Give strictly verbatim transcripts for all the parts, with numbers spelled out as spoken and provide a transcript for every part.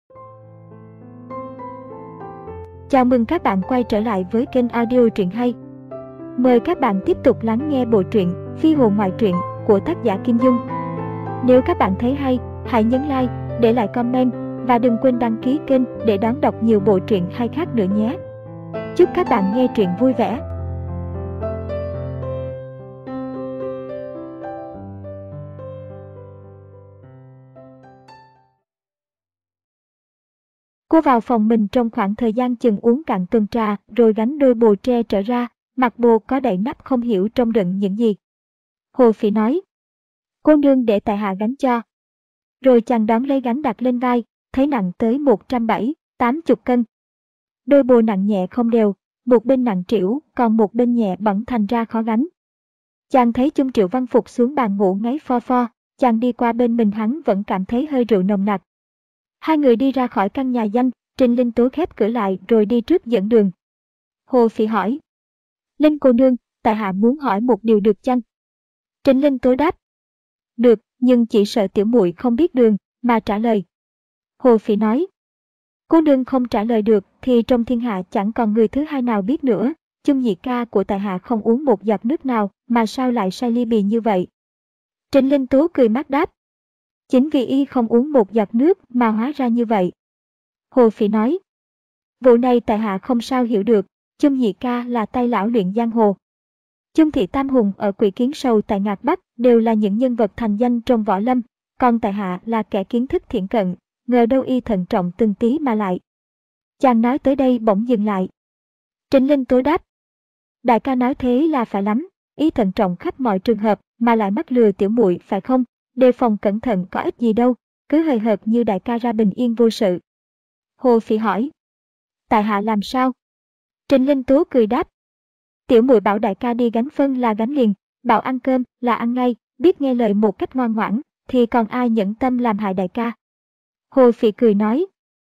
Chào mừng các bạn quay trở lại với kênh audio truyện hay. Mời các bạn tiếp tục lắng nghe bộ truyện Phi hồn ngoại truyện của tác giả Kim Dung. Nếu các bạn thấy hay, hãy nhấn like, để lại comment và đừng quên đăng ký kênh để đón đọc nhiều bộ truyện hay khác nữa nhé. Chúc các bạn nghe truyện vui vẻ. Cô vào phòng mình trong khoảng thời gian chừng uống cạn tuần trà rồi gánh đôi bồ tre trở ra, mặt bồ có đậy nắp không hiểu trong đựng những gì. Hồ Phỉ nói, cô nương để tại hạ gánh cho. Rồi chàng đón lấy gánh đặt lên vai, thấy nặng tới một trăm bảy mươi, tám mươi cân. Đôi bồ nặng nhẹ không đều, một bên nặng trĩu, còn một bên nhẹ bẩn thành ra khó gánh. Chàng thấy Chung Triệu Văn Phục xuống bàn ngủ ngáy pho pho, chàng đi qua bên mình hắn vẫn cảm thấy hơi rượu nồng nặc. Hai người đi ra khỏi căn nhà danh, Trình Linh Tố khép cửa lại rồi đi trước dẫn đường. Hồ Phỉ hỏi, Linh cô nương, tại hạ muốn hỏi một điều được chăng? Trình Linh Tố đáp, được, nhưng chỉ sợ tiểu muội không biết đường, mà trả lời. Hồ Phỉ nói, cô nương không trả lời được thì trong thiên hạ chẳng còn người thứ hai nào biết nữa. Chung nhị ca của tại hạ không uống một giọt nước nào mà sao lại say ly bì như vậy? Trình Linh Tố cười mắt đáp, chính vì y không uống một giọt nước mà hóa ra như vậy. Hồ Phỉ nói, vụ này tại hạ không sao hiểu được. Chung nhị ca là tay lão luyện giang hồ. Chung thị tam hùng ở Quỷ Kiến Sầu tại Ngạc Bắc đều là những nhân vật thành danh trong võ lâm, còn tại hạ là kẻ kiến thức thiển cận, ngờ đâu y thận trọng từng tí mà lại. Chàng nói tới đây bỗng dừng lại. Trình Linh Tố đáp, đại ca nói thế là phải lắm, ý thận trọng khắp mọi trường hợp mà lại mắc lừa tiểu muội phải không? Đề phòng cẩn thận có ích gì đâu, cứ hời hợt như đại ca ra bình yên vô sự. Hồ Phỉ hỏi, tại hạ làm sao? Trình Linh Tố cười đáp, tiểu muội bảo đại ca đi gánh phân là gánh liền, bảo ăn cơm là ăn ngay, biết nghe lời một cách ngoan ngoãn, thì còn ai nhẫn tâm làm hại đại ca. Hồ Phỉ cười nói,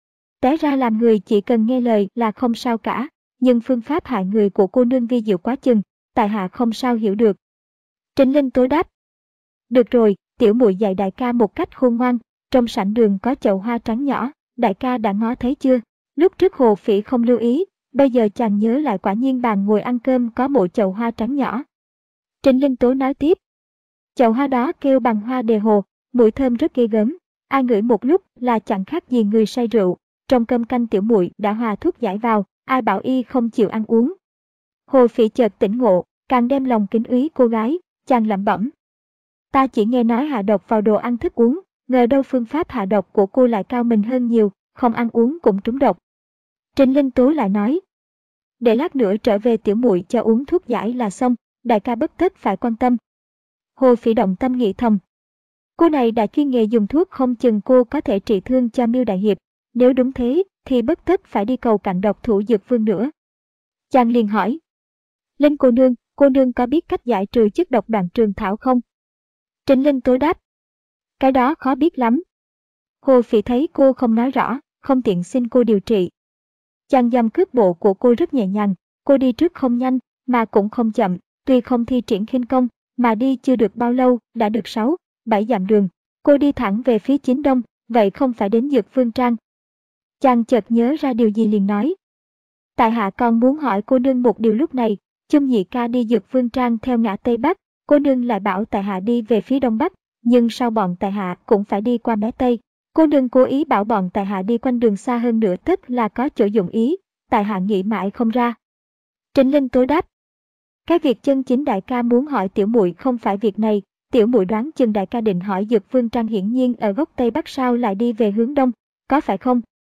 té ra làm người chỉ cần nghe lời là không sao cả, nhưng phương pháp hại người của cô nương vi diệu quá chừng, tại hạ không sao hiểu được. Trình Linh Tố đáp, được rồi, tiểu muội dạy đại ca một cách khôn ngoan. Trong sảnh đường có chậu hoa trắng nhỏ, đại ca đã ngó thấy chưa? Lúc trước Hồ Phỉ không lưu ý, bây giờ chàng nhớ lại quả nhiên bàn ngồi ăn cơm có một chậu hoa trắng nhỏ. Trình Linh Tố nói tiếp, chậu hoa đó kêu bằng hoa đề hồ, mùi thơm rất ghê gớm, ai ngửi một lúc là chẳng khác gì người say rượu. Trong cơm canh tiểu muội đã hòa thuốc giải vào, ai bảo y không chịu ăn uống. Hồ Phỉ chợt tỉnh ngộ, càng đem lòng kính úy cô gái, chàng lẩm bẩm, ta chỉ nghe nói hạ độc vào đồ ăn thức uống, ngờ đâu phương pháp hạ độc của cô lại cao mình hơn nhiều, không ăn uống cũng trúng độc. Trình Linh Tố lại nói, để lát nữa trở về tiểu muội cho uống thuốc giải là xong, đại ca bất tất phải quan tâm. Hồ Phỉ động tâm nghĩ thầm, cô này đã chuyên nghề dùng thuốc, không chừng cô có thể trị thương cho Miêu đại hiệp, nếu đúng thế thì bất tất phải đi cầu cạnh độc thủ dược vương nữa. Chàng liền hỏi, Linh cô nương, cô nương có biết cách giải trừ chất độc Đoạn Trường Thảo không? Trình Linh Tố đáp, cái đó khó biết lắm. Hồ Phỉ thấy cô không nói rõ, không tiện xin cô điều trị. Chàng dòng cước bộ của cô rất nhẹ nhàng, cô đi trước không nhanh mà cũng không chậm, tuy không thi triển khinh công mà đi chưa được bao lâu đã được sáu, bảy dặm đường. Cô đi thẳng về phía chính đông, vậy không phải đến Dược Vương Trang. Chàng chợt nhớ ra điều gì liền nói, tại hạ còn muốn hỏi cô nương một điều. Lúc này Chung nhị ca đi Dược Vương Trang theo ngã Tây Bắc, cô nương lại bảo tại hạ đi về phía Đông Bắc, nhưng sao bọn tại hạ cũng phải đi qua mé Tây? Cô nương cố ý bảo bọn tại hạ đi quanh đường xa hơn nữa, tức là có chỗ dụng ý, tại hạ nghĩ mãi không ra. Trình Linh Tố đáp, cái việc chân chính đại ca muốn hỏi tiểu muội không phải việc này, tiểu muội đoán chừng đại ca định hỏi Dược Vương Trang hiển nhiên ở góc Tây Bắc, sao lại đi về hướng Đông, có phải không?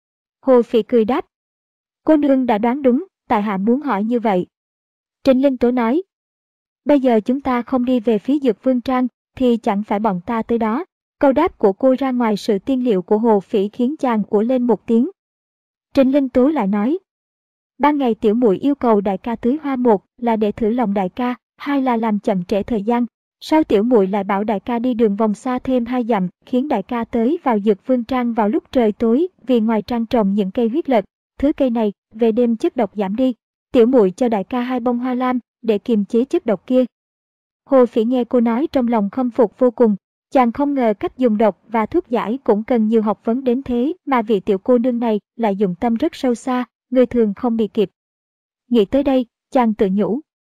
Hồ Phỉ cười đáp, cô nương đã đoán đúng, tại hạ muốn hỏi như vậy. Trình Linh Tố nói, bây giờ chúng ta không đi về phía Dược Vương Trang thì chẳng phải bọn ta tới đó. Câu đáp của cô ra ngoài sự tiên liệu của Hồ Phỉ khiến chàng ủa lên một tiếng. Trình Linh Tố lại nói, ban ngày tiểu muội yêu cầu đại ca tưới hoa, một là để thử lòng đại ca, hai là làm chậm trễ thời gian. Sao tiểu muội lại bảo đại ca đi đường vòng xa thêm hai dặm, khiến đại ca tới vào Dược Vương Trang vào lúc trời tối, vì ngoài trang trồng những cây huyết lật, thứ cây này về đêm chất độc giảm đi, tiểu muội cho đại ca hai bông hoa lam để kiềm chế chất độc kia. Hồ Phỉ nghe cô nói trong lòng khâm phục vô cùng, Chàng không ngờ cách dùng độc và thuốc giải cũng cần nhiều học vấn đến thế mà vị tiểu cô nương này lại dụng tâm rất sâu xa, người thường không bị kịp. Nghĩ tới đây, chàng tự nhủ.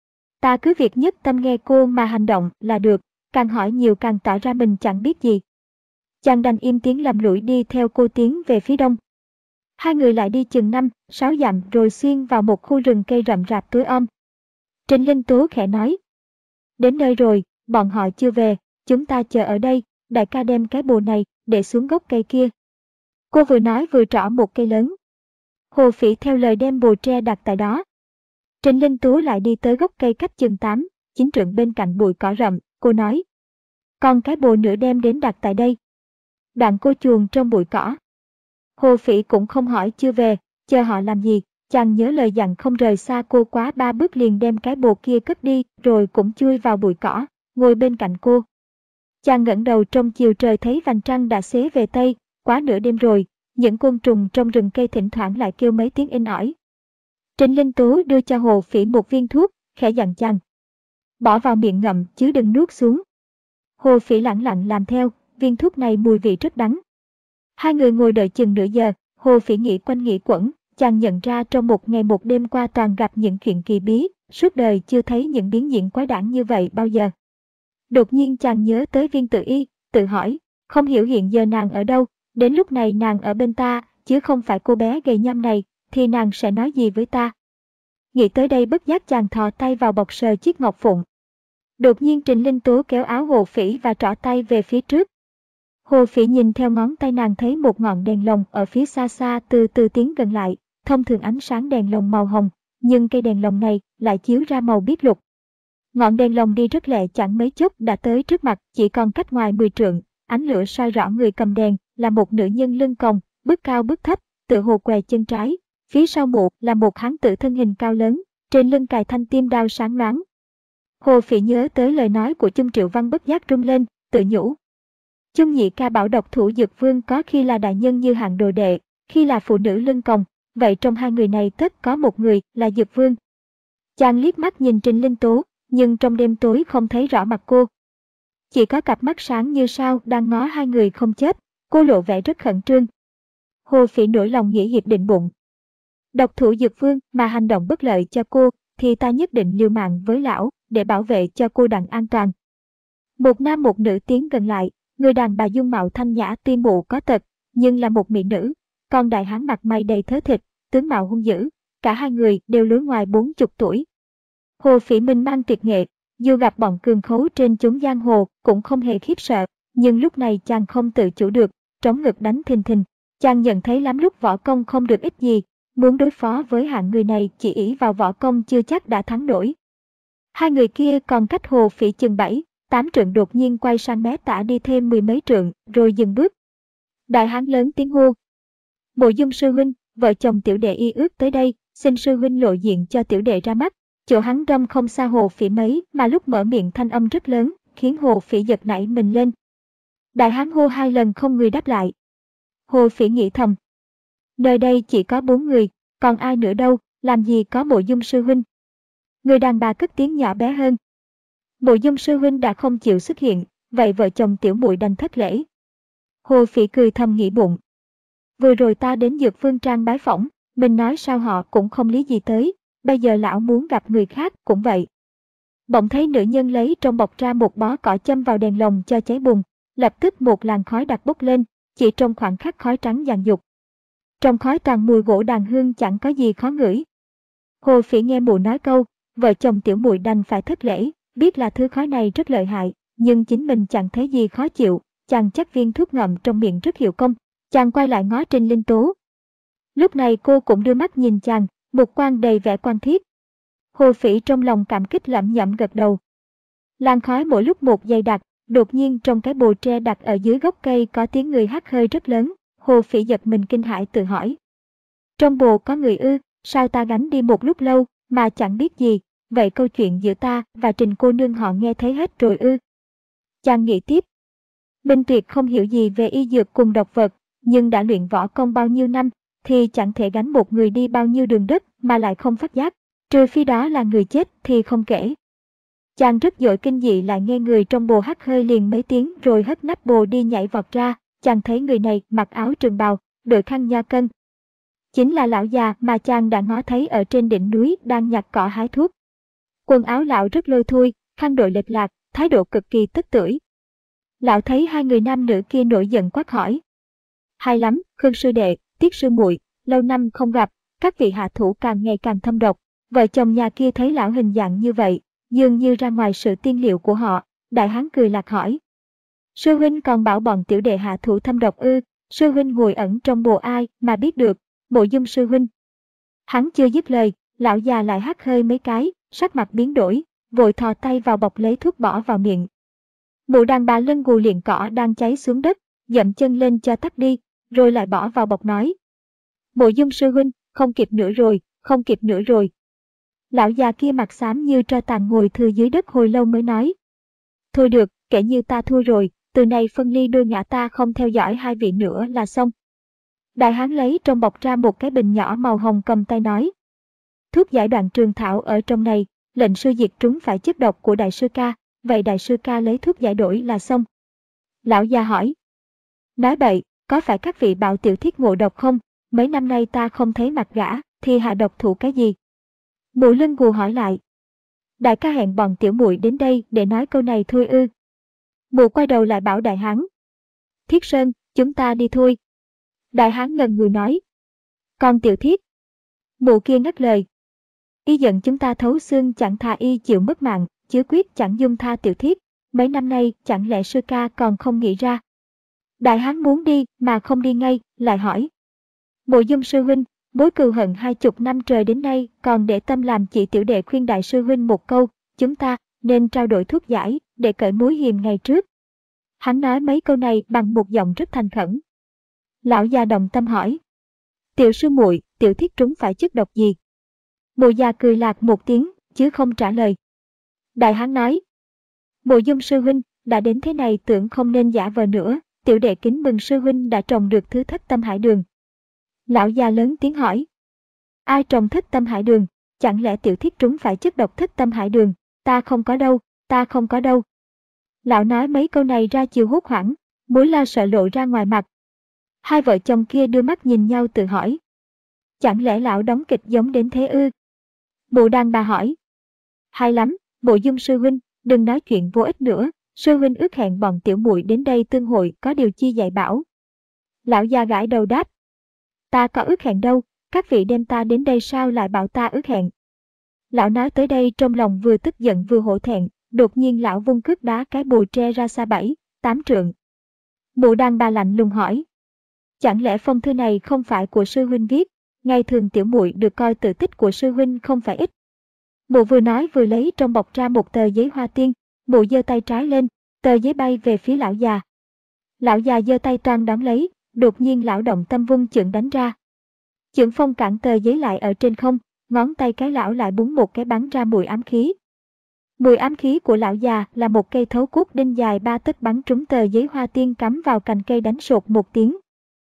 Ta cứ việc nhất tâm nghe cô mà hành động là được, càng hỏi nhiều càng tỏ ra mình chẳng biết gì. Chàng đành im tiếng lầm lũi đi theo cô tiến về phía đông. Hai người lại đi chừng năm, sáu dặm rồi xuyên vào một khu rừng cây rậm rạp tối om. Trịnh Linh Tố khẽ nói. Đến nơi rồi, bọn họ chưa về, chúng ta chờ ở đây, đại ca đem cái bồ này để xuống gốc cây kia. Cô vừa nói vừa trỏ một cây lớn. Hồ Phỉ theo lời đem bồ tre đặt tại đó. Trịnh Linh Tố lại đi tới gốc cây cách chừng tám, chín trượng bên cạnh bụi cỏ rậm, cô nói. Còn cái bồ nữa đem đến đặt tại đây. Đoạn cô chuồn trong bụi cỏ. Hồ Phỉ cũng không hỏi chưa về, chờ họ làm gì, chàng nhớ lời dặn không rời xa cô quá ba bước liền đem cái bồ kia cất đi rồi cũng chui vào bụi cỏ, ngồi bên cạnh cô. Chàng ngẩng đầu trong chiều trời thấy vành trăng đã xế về Tây, quá nửa đêm rồi, những côn trùng trong rừng cây thỉnh thoảng lại kêu mấy tiếng inh ỏi. Trịnh Linh Tố đưa cho Hồ Phỉ một viên thuốc, khẽ dặn chàng. Bỏ vào miệng ngậm chứ đừng nuốt xuống. Hồ Phỉ lẳng lặng làm theo, viên thuốc này mùi vị rất đắng. Hai người ngồi đợi chừng nửa giờ, Hồ Phỉ nghĩ quanh nghĩ quẩn, chàng nhận ra trong một ngày một đêm qua toàn gặp những chuyện kỳ bí, suốt đời chưa thấy những biến diễn quái đản như vậy bao giờ. Đột nhiên chàng nhớ tới Viên Tử Y, tự hỏi, không hiểu hiện giờ nàng ở đâu, đến lúc này nàng ở bên ta, chứ không phải cô bé gầy nhăm này, thì nàng sẽ nói gì với ta. Nghĩ tới đây bất giác chàng thò tay vào bọc sờ chiếc ngọc phụng. Đột nhiên Trịnh Linh Tố kéo áo Hồ Phỉ và trỏ tay về phía trước. Hồ Phỉ nhìn theo ngón tay nàng thấy một ngọn đèn lồng ở phía xa xa từ từ tiến gần lại, thông thường ánh sáng đèn lồng màu hồng, nhưng cây đèn lồng này lại chiếu ra màu biếc lục. Ngọn đèn lồng đi rất lẹ chẳng mấy chốc đã tới trước mặt, chỉ còn cách ngoài mười trượng, ánh lửa soi rõ người cầm đèn là một nữ nhân lưng còng, bước cao bước thấp, tựa hồ què chân trái, phía sau mụ là một hán tử thân hình cao lớn, trên lưng cài thanh tiêm đao sáng loáng. Hồ Phỉ nhớ tới lời nói của Chung Triệu Văn bất giác rung lên, tự nhủ. Chung nhị ca bảo độc thủ Dược Vương có khi là đại nhân như hạng đồ đệ, khi là phụ nữ lưng còng, vậy trong hai người này tất có một người là Dược Vương. Chàng liếc mắt nhìn Trịnh Linh Tố, nhưng trong đêm tối không thấy rõ mặt cô. Chỉ có cặp mắt sáng như sao đang ngó hai người không chết, cô lộ vẻ rất khẩn trương. Hồ Phỉ nổi lòng nghĩa hiệp định bụng. Độc thủ Dược Vương mà hành động bất lợi cho cô, thì ta nhất định liều mạng với lão, để bảo vệ cho cô đặng an toàn. Một nam một nữ tiến gần lại, người đàn bà dung mạo thanh nhã tuy mụ có tật, nhưng là một mỹ nữ, còn đại hán mặt mày đầy thớ thịt, tướng mạo hung dữ, cả hai người đều lứa ngoài bốn chục tuổi. Hồ Phỉ minh mang tuyệt nghệ, dù gặp bọn cường khấu trên chốn giang hồ cũng không hề khiếp sợ, nhưng lúc này chàng không tự chủ được, trống ngực đánh thình thình. Chàng nhận thấy lắm lúc võ công không được ít gì, muốn đối phó với hạng người này chỉ ỷ vào võ công chưa chắc đã thắng nổi. Hai người kia còn cách Hồ Phỉ chừng bảy, tám trượng đột nhiên quay sang mé tả đi thêm mười mấy trượng, rồi dừng bước. Đại hán lớn tiếng hô. Mộ Dung sư huynh, vợ chồng tiểu đệ y ước tới đây, xin sư huynh lộ diện cho tiểu đệ ra mắt. Chỗ hắn râm không xa Hồ Phỉ mấy mà lúc mở miệng thanh âm rất lớn, khiến Hồ Phỉ giật nảy mình lên. Đại hán hô hai lần không người đáp lại. Hồ Phỉ nghĩ thầm. Nơi đây chỉ có bốn người, còn ai nữa đâu, làm gì có Mộ Dung sư huynh. Người đàn bà cất tiếng nhỏ bé hơn. Mộ Dung sư huynh đã không chịu xuất hiện, vậy vợ chồng tiểu muội đành thất lễ. Hồ Phỉ cười thầm nghĩ bụng. Vừa rồi ta đến Dược Vương Trang bái phỏng, mình nói sao họ cũng không lý gì tới, bây giờ lão muốn gặp người khác cũng vậy. Bỗng thấy nữ nhân lấy trong bọc ra một bó cỏ châm vào đèn lồng cho cháy bùng, lập tức một làn khói đặc bốc lên, chỉ trong khoảng khắc khói trắng dàn dục. Trong khói toàn mùi gỗ đàn hương chẳng có gì khó ngửi. Hồ Phỉ nghe mụ nói câu, vợ chồng tiểu muội đành phải thất lễ, biết là thứ khói này rất lợi hại, nhưng chính mình chẳng thấy gì khó chịu, chàng chắc viên thuốc ngậm trong miệng rất hiệu công. Chàng quay lại ngó Trịnh Linh Tố. Lúc này cô cũng đưa mắt nhìn chàng, một quan đầy vẻ quan thiết. Hồ Phỉ trong lòng cảm kích lẩm nhẩm gật đầu. Làn khói mỗi lúc một dày đặc, đột nhiên trong cái bồ tre đặt ở dưới gốc cây có tiếng người hắt hơi rất lớn. Hồ Phỉ giật mình kinh hãi tự hỏi. Trong bồ có người ư, sao ta gánh đi một lúc lâu mà chẳng biết gì, vậy câu chuyện giữa ta và Trình cô nương họ nghe thấy hết rồi ư? Chàng nghĩ tiếp. Minh Tuyệt không hiểu gì về y dược cùng độc vật, nhưng đã luyện võ công bao nhiêu năm, thì chẳng thể gánh một người đi bao nhiêu đường đất mà lại không phát giác, trừ phi đó là người chết thì không kể. Chàng rất giỏi kinh dị lại nghe người trong bồ hắt hơi liền mấy tiếng rồi hất nắp bồ đi nhảy vọt ra. Chàng thấy người này mặc áo trường bào, đội khăn nho cân. Chính là lão già mà chàng đã ngó thấy ở trên đỉnh núi đang nhặt cỏ hái thuốc. Quần áo lão rất lôi thui, khăn đội lệch lạc, thái độ cực kỳ tức tưởi. Lão thấy hai người nam nữ kia nổi giận quát hỏi. Hay lắm, Khương sư đệ, Tiết sư muội, lâu năm không gặp, các vị hạ thủ càng ngày càng thâm độc. Vợ chồng nhà kia thấy lão hình dạng như vậy, dường như ra ngoài sự tiên liệu của họ. Đại hán cười lạc hỏi. Sư huynh còn bảo bọn tiểu đệ hạ thủ thâm độc ư? Sư huynh ngồi ẩn trong bồ ai mà biết được? Mộ Dung sư huynh. Hắn chưa dứt lời, lão già lại hắt hơi mấy cái, sắc mặt biến đổi, vội thò tay vào bọc lấy thuốc bỏ vào miệng. Mụ đàn bà lưng gù liệng cỏ đang cháy xuống đất, dậm chân lên cho tắt đi, rồi lại bỏ vào bọc nói. Mộ Dung sư huynh, không kịp nữa rồi, không kịp nữa rồi. Lão già kia mặt xám như tro tàn ngồi thưa dưới đất hồi lâu mới nói. Thôi được, kể như ta thua rồi, từ nay phân ly đôi ngã, ta không theo dõi hai vị nữa là xong. Đại hán lấy trong bọc ra một cái bình nhỏ màu hồng cầm tay nói. Thuốc giải đoạn trường thảo ở trong này, lệnh sư diệt trúng phải chất độc của đại sư ca, vậy đại sư ca lấy thuốc giải đổi là xong. Lão già hỏi. Nói bậy, có phải các vị bảo tiểu thiết ngộ độc không? Mấy năm nay ta không thấy mặt gã, thì hạ độc thủ cái gì? Mụ lưng gù hỏi lại. Đại ca hẹn bọn tiểu muội đến đây để nói câu này thôi ư? Mụ quay đầu lại bảo đại hán. Thiết Sơn, chúng ta đi thôi. Đại hán ngần người nói. Còn tiểu thiết? Mụ kia ngắt lời. Y giận chúng ta thấu xương chẳng tha y chịu mất mạng, chứ quyết chẳng dung tha tiểu thiết. Mấy năm nay chẳng lẽ sư ca còn không nghĩ ra? Đại hán muốn đi mà không đi ngay, lại hỏi. Mộ Dung sư huynh, mối cừu hận hai chục năm trời đến nay còn để tâm làm, chị tiểu đệ khuyên đại sư huynh một câu, chúng ta nên trao đổi thuốc giải để cởi mối hiềm ngày trước. Hắn nói mấy câu này bằng một giọng rất thành khẩn. Lão già đồng tâm hỏi. Tiểu sư muội, tiểu thiết trúng phải chất độc gì? Mụ già cười lạc một tiếng, chứ không trả lời. Đại hán nói. Mộ Dung sư huynh, đã đến thế này tưởng không nên giả vờ nữa, tiểu đệ kính mừng sư huynh đã trồng được thứ thất tâm hải đường. Lão già lớn tiếng hỏi. Ai trồng thất tâm hải đường? Chẳng lẽ tiểu thiết trúng phải chất độc thất tâm hải đường? Ta không có đâu, ta không có đâu. Lão nói mấy câu này ra chiều hốt hoảng, mối lo sợ lộ ra ngoài mặt. Hai vợ chồng kia đưa mắt nhìn nhau tự hỏi. Chẳng lẽ lão đóng kịch giống đến thế ư? Mụ đàn bà hỏi. Hay lắm, Mộ Dung sư huynh, đừng nói chuyện vô ích nữa, sư huynh ước hẹn bọn tiểu muội đến đây tương hội, có điều chi dạy bảo. Lão già gãi đầu đáp. Ta có ước hẹn đâu, các vị đem ta đến đây sao lại bảo ta ước hẹn? Lão nói tới đây trong lòng vừa tức giận vừa hổ thẹn, đột nhiên lão vung cước đá cái bồ tre ra xa bảy, tám trượng. Mụ đàn bà lạnh lùng hỏi. Chẳng lẽ phong thư này không phải của sư huynh viết? Ngày thường tiểu muội được coi tự tích của sư huynh không phải ít. Mụ vừa nói vừa lấy trong bọc ra một tờ giấy hoa tiên, mụ giơ tay trái lên, tờ giấy bay về phía lão già. Lão già giơ tay toan đón lấy, đột nhiên lão động tâm vung chưởng đánh ra. Chưởng phong cản tờ giấy lại ở trên không, ngón tay cái lão lại búng một cái bắn ra mùi ám khí. Mùi ám khí của lão già là một cây thấu cốt đinh dài ba tấc bắn trúng tờ giấy hoa tiên cắm vào cành cây đánh sột một tiếng.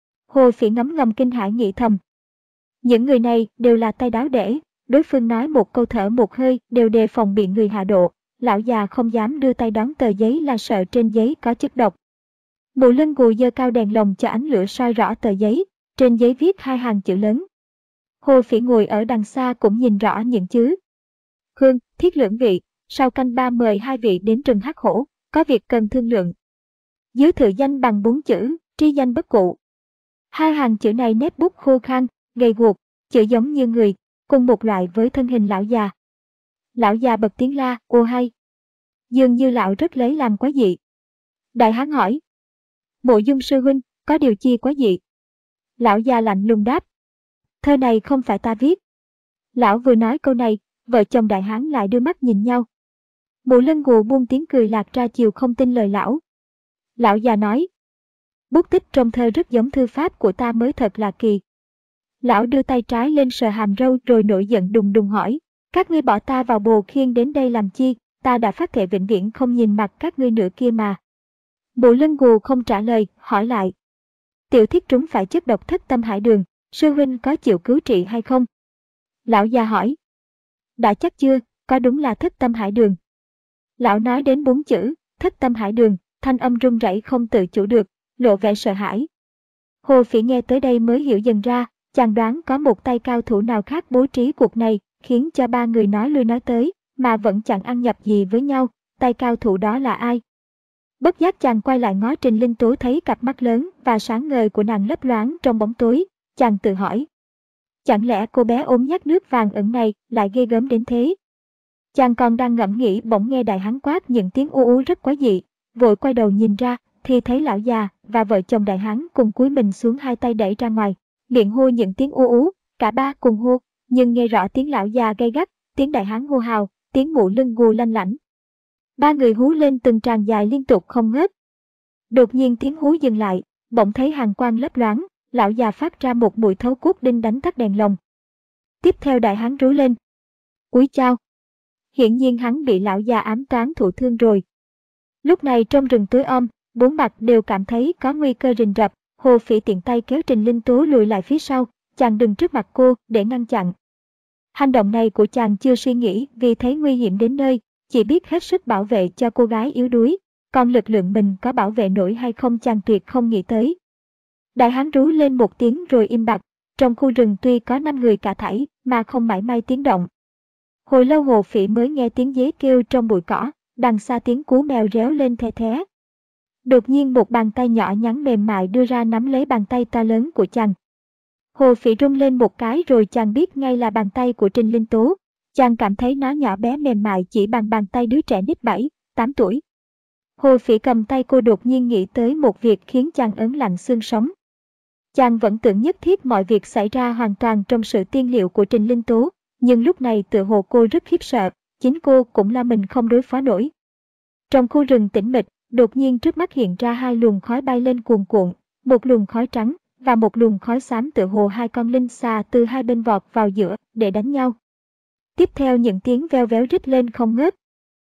Hồ Phỉ ngấm ngầm kinh hãi nghĩ thầm. Những người này đều là tay đáo để, đối phương nói một câu thở một hơi đều đề phòng bị người hạ độ. Lão già không dám đưa tay đón tờ giấy là sợ trên giấy có chất độc. Mụ lưng gù giơ cao đèn lồng cho ánh lửa soi rõ tờ giấy, trên giấy viết hai hàng chữ lớn. Hồ Phỉ ngồi ở đằng xa cũng nhìn rõ những chữ. Khương, Thiết lưỡng vị, sau canh ba mời hai vị đến rừng Hắc Hổ, có việc cần thương lượng. Dưới thự danh bằng bốn chữ, tri danh bất cụ. Hai hàng chữ này nét bút khô khan, gầy guộc, chữ giống như người, cùng một loại với thân hình lão già. Lão già bật tiếng la, ô hay. Dường như lão rất lấy làm quá dị. Đại hán hỏi. Mộ Dung sư huynh, có điều chi quá dị? Lão già lạnh lùng đáp. Thơ này không phải ta viết. Lão vừa nói câu này, vợ chồng đại hán lại đưa mắt nhìn nhau. Mụ lân gù buông tiếng cười lạc ra chiều không tin lời lão. Lão già nói. Bút tích trong thơ rất giống thư pháp của ta mới thật là kỳ. Lão đưa tay trái lên sờ hàm râu rồi nổi giận đùng đùng hỏi. Các ngươi bỏ ta vào bồ khiên đến đây làm chi, ta đã phát thệ vĩnh viễn không nhìn mặt các ngươi nữa kia mà. Mụ lân gù không trả lời, hỏi lại. Tiểu thiết trúng phải chất độc thất tâm hải đường, sư huynh có chịu cứu trị hay không? Lão già hỏi. Đã chắc chưa, có đúng là thất tâm hải đường? Lão nói đến bốn chữ, thất tâm hải đường, thanh âm run rẩy không tự chủ được, lộ vẻ sợ hãi. Hồ Phỉ nghe tới đây mới hiểu dần ra, chàng đoán có một tay cao thủ nào khác bố trí cuộc này, khiến cho ba người nói lui nói tới, mà vẫn chẳng ăn nhập gì với nhau, tay cao thủ đó là ai? Bất giác chàng quay lại ngó Trình Linh Tố thấy cặp mắt lớn và sáng ngời của nàng lấp loáng trong bóng tối, chàng tự hỏi. Chẳng lẽ cô bé ốm nhát nước vàng ẩn này lại ghê gớm đến thế? Chàng còn đang ngẫm nghĩ bỗng nghe đại hán quát những tiếng u u rất quái dị, vội quay đầu nhìn ra, thì thấy lão già và vợ chồng đại hán cùng cúi mình xuống hai tay đẩy ra ngoài, miệng hô những tiếng u ú, cả ba cùng hô, nhưng nghe rõ tiếng lão già gay gắt, tiếng đại hán hô hào, tiếng mụ lưng gù lanh lảnh. Ba người hú lên từng tràng dài liên tục không ngớt. Đột nhiên tiếng hú dừng lại, bỗng thấy hàn quang lấp loáng, lão già phát ra một mùi thấu cốt đinh đánh tắt đèn lồng. Tiếp theo đại hán rú lên. Cúi chào. Hiển nhiên hắn bị lão già ám toán thụ thương rồi. Lúc này trong rừng tối om, bốn mặt đều cảm thấy có nguy cơ rình rập. Hồ Phỉ tiện tay kéo Trình Linh Tố lùi lại phía sau, chàng đứng trước mặt cô để ngăn chặn. Hành động này của chàng chưa suy nghĩ vì thấy nguy hiểm đến nơi, chỉ biết hết sức bảo vệ cho cô gái yếu đuối, còn lực lượng mình có bảo vệ nổi hay không chàng tuyệt không nghĩ tới. Đại hán rú lên một tiếng rồi im bặt, trong khu rừng tuy có năm người cả thảy mà không mảy may tiếng động. Hồi lâu Hồ Phỉ mới nghe tiếng dế kêu trong bụi cỏ, đằng xa tiếng cú mèo réo lên the thé. Đột nhiên một bàn tay nhỏ nhắn mềm mại đưa ra nắm lấy bàn tay to lớn của chàng. Hồ Phỉ rung lên một cái rồi chàng biết ngay là bàn tay của Trình Linh Tố. Chàng cảm thấy nó nhỏ bé mềm mại chỉ bằng bàn tay đứa trẻ nít bảy, tám tuổi. Hồ Phỉ cầm tay cô đột nhiên nghĩ tới một việc khiến chàng ớn lạnh xương sống. Chàng vẫn tưởng nhất thiết mọi việc xảy ra hoàn toàn trong sự tiên liệu của Trình Linh Tố, nhưng lúc này tựa hồ cô rất khiếp sợ, chính cô cũng lo mình không đối phó nổi. Trong khu rừng tĩnh mịch, đột nhiên trước mắt hiện ra hai luồng khói bay lên cuồn cuộn, một luồng khói trắng và một luồng khói xám tựa hồ hai con linh xà từ hai bên vọt vào giữa để đánh nhau. Tiếp theo những tiếng veo véo rít lên không ngớt.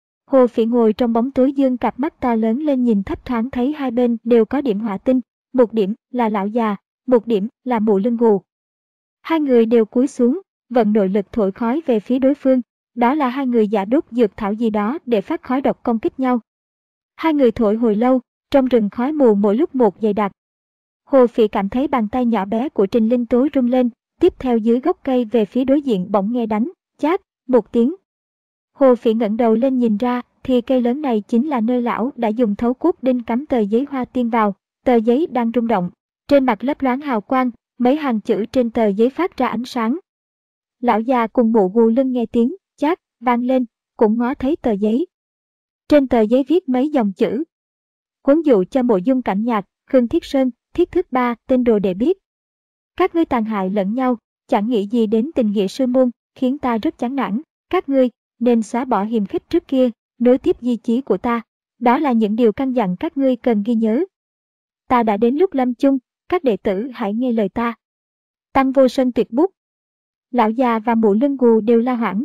Hồ Phỉ ngồi trong bóng tối dương cặp mắt to lớn lên nhìn thấp thoáng thấy hai bên đều có điểm hỏa tinh, một điểm là lão già, một điểm là mụ lưng gù. Hai người đều cúi xuống, vận nội lực thổi khói về phía đối phương, đó là hai người giả đốt dược thảo gì đó để phát khói độc công kích nhau. Hai người thổi hồi lâu, trong rừng khói mù mỗi lúc một dày đặc. Hồ Phỉ cảm thấy bàn tay nhỏ bé của Trình Linh Tố rung lên, tiếp theo dưới gốc cây về phía đối diện bỗng nghe đánh, chát, một tiếng. Hồ Phỉ ngẩng đầu lên nhìn ra, thì cây lớn này chính là nơi lão đã dùng thấu cốt đinh cắm tờ giấy hoa tiên vào, tờ giấy đang rung động, trên mặt lấp loáng hào quang, mấy hàng chữ trên tờ giấy phát ra ánh sáng. Lão già cùng mụ gù lưng nghe tiếng, chát, vang lên, cũng ngó thấy tờ giấy. Trên tờ giấy viết mấy dòng chữ. Huấn dụ cho Mộ Dung Cảnh Nhạc, Khương Thiết Sơn, Thiết Thước Ba, tên đồ để biết. Các ngươi tàn hại lẫn nhau, chẳng nghĩ gì đến tình nghĩa sư môn, khiến ta rất chán nản. Các ngươi nên xóa bỏ hiềm khích trước kia, nối tiếp di chí của ta. Đó là những điều căn dặn các ngươi cần ghi nhớ. Ta đã đến lúc lâm chung, các đệ tử hãy nghe lời ta. Tăng Vô Sơn tuyệt bút. Lão già và mụ lưng gù đều la hoảng.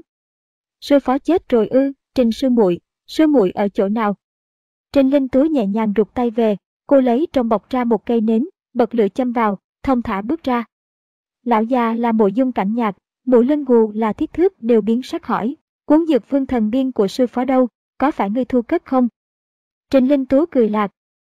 Sư phó chết rồi ư? Trình sư muội, sư muội ở chỗ nào? Trình Linh Tố nhẹ nhàng rụt tay về, cô lấy trong bọc ra một cây nến, bật lửa châm vào, thông thả bước ra. Lão già là Mộ Dung Cảnh Nhạc, mụ lưng gù là Thiết Thước đều biến sắc hỏi, cuốn dược vương thần biên của sư phó đâu, có phải ngươi thu cất không? Trình Linh Tố cười lạc.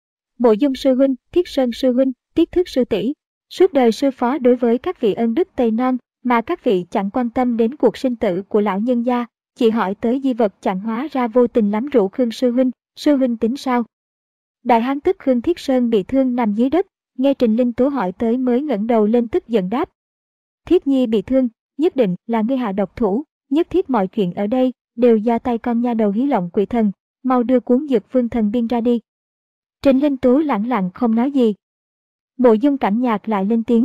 Mộ Dung sư huynh, Thiết Sơn sư huynh, Thiết Thước sư tỷ, suốt đời sư phó đối với các vị ân đức Tây Non, mà các vị chẳng quan tâm đến cuộc sinh tử của lão nhân gia, chỉ hỏi tới di vật chẳng hóa ra vô tình lắm rượu Khương sư huynh, sư huynh tính sao? Đại hán tức Khương Thiết Sơn bị thương nằm dưới đất, nghe Trình Linh Tố hỏi tới mới ngẩng đầu lên tức giận đáp. Thiết nhi bị thương, nhất định là ngươi hạ độc thủ, nhất thiết mọi chuyện ở đây đều do tay con nha đầu hí lộng quỷ thần, mau đưa cuốn dược vương thần biên ra đi. Trình Linh Tố lẳng lặng không nói gì. Mộ Dung Cảnh Nhạc lại lên tiếng.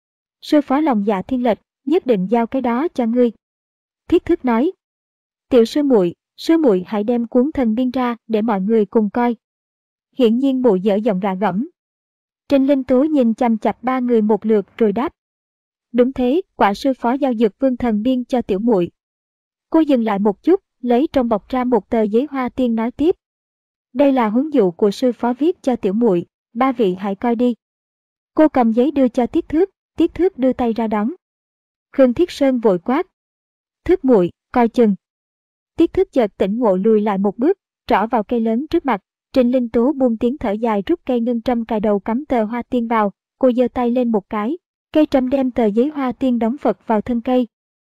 Sư phó lòng dạ thiên lệch, nhất định giao cái đó cho ngươi. Thiết Thước nói. Tiểu sư muội, sư muội hãy đem cuốn thần biên ra để mọi người cùng coi. Hiển nhiên mụ dở giọng gà gẫm. Trình Linh Tố nhìn chằm chặp ba người một lượt rồi đáp. Đúng thế, quả sư phó giao dược vương thần biên cho tiểu muội. Cô dừng lại một chút, lấy trong bọc ra một tờ giấy hoa tiên nói tiếp. Đây là huấn dụ của sư phó viết cho tiểu muội, ba vị hãy coi đi. Cô cầm giấy đưa cho Thiết Thước, Thiết Thước đưa tay ra đón. Khương Thiết Sơn vội quát. Thước muội, coi chừng. Thiết Thước chợt tỉnh ngộ lùi lại một bước, trỏ vào cây lớn trước mặt. Trình Linh Tố buông tiếng thở dài rút cây ngân châm cài đầu cắm tờ hoa tiên vào, cô giơ tay lên một cái, cây trâm đem tờ giấy hoa tiên đóng phật vào thân cây.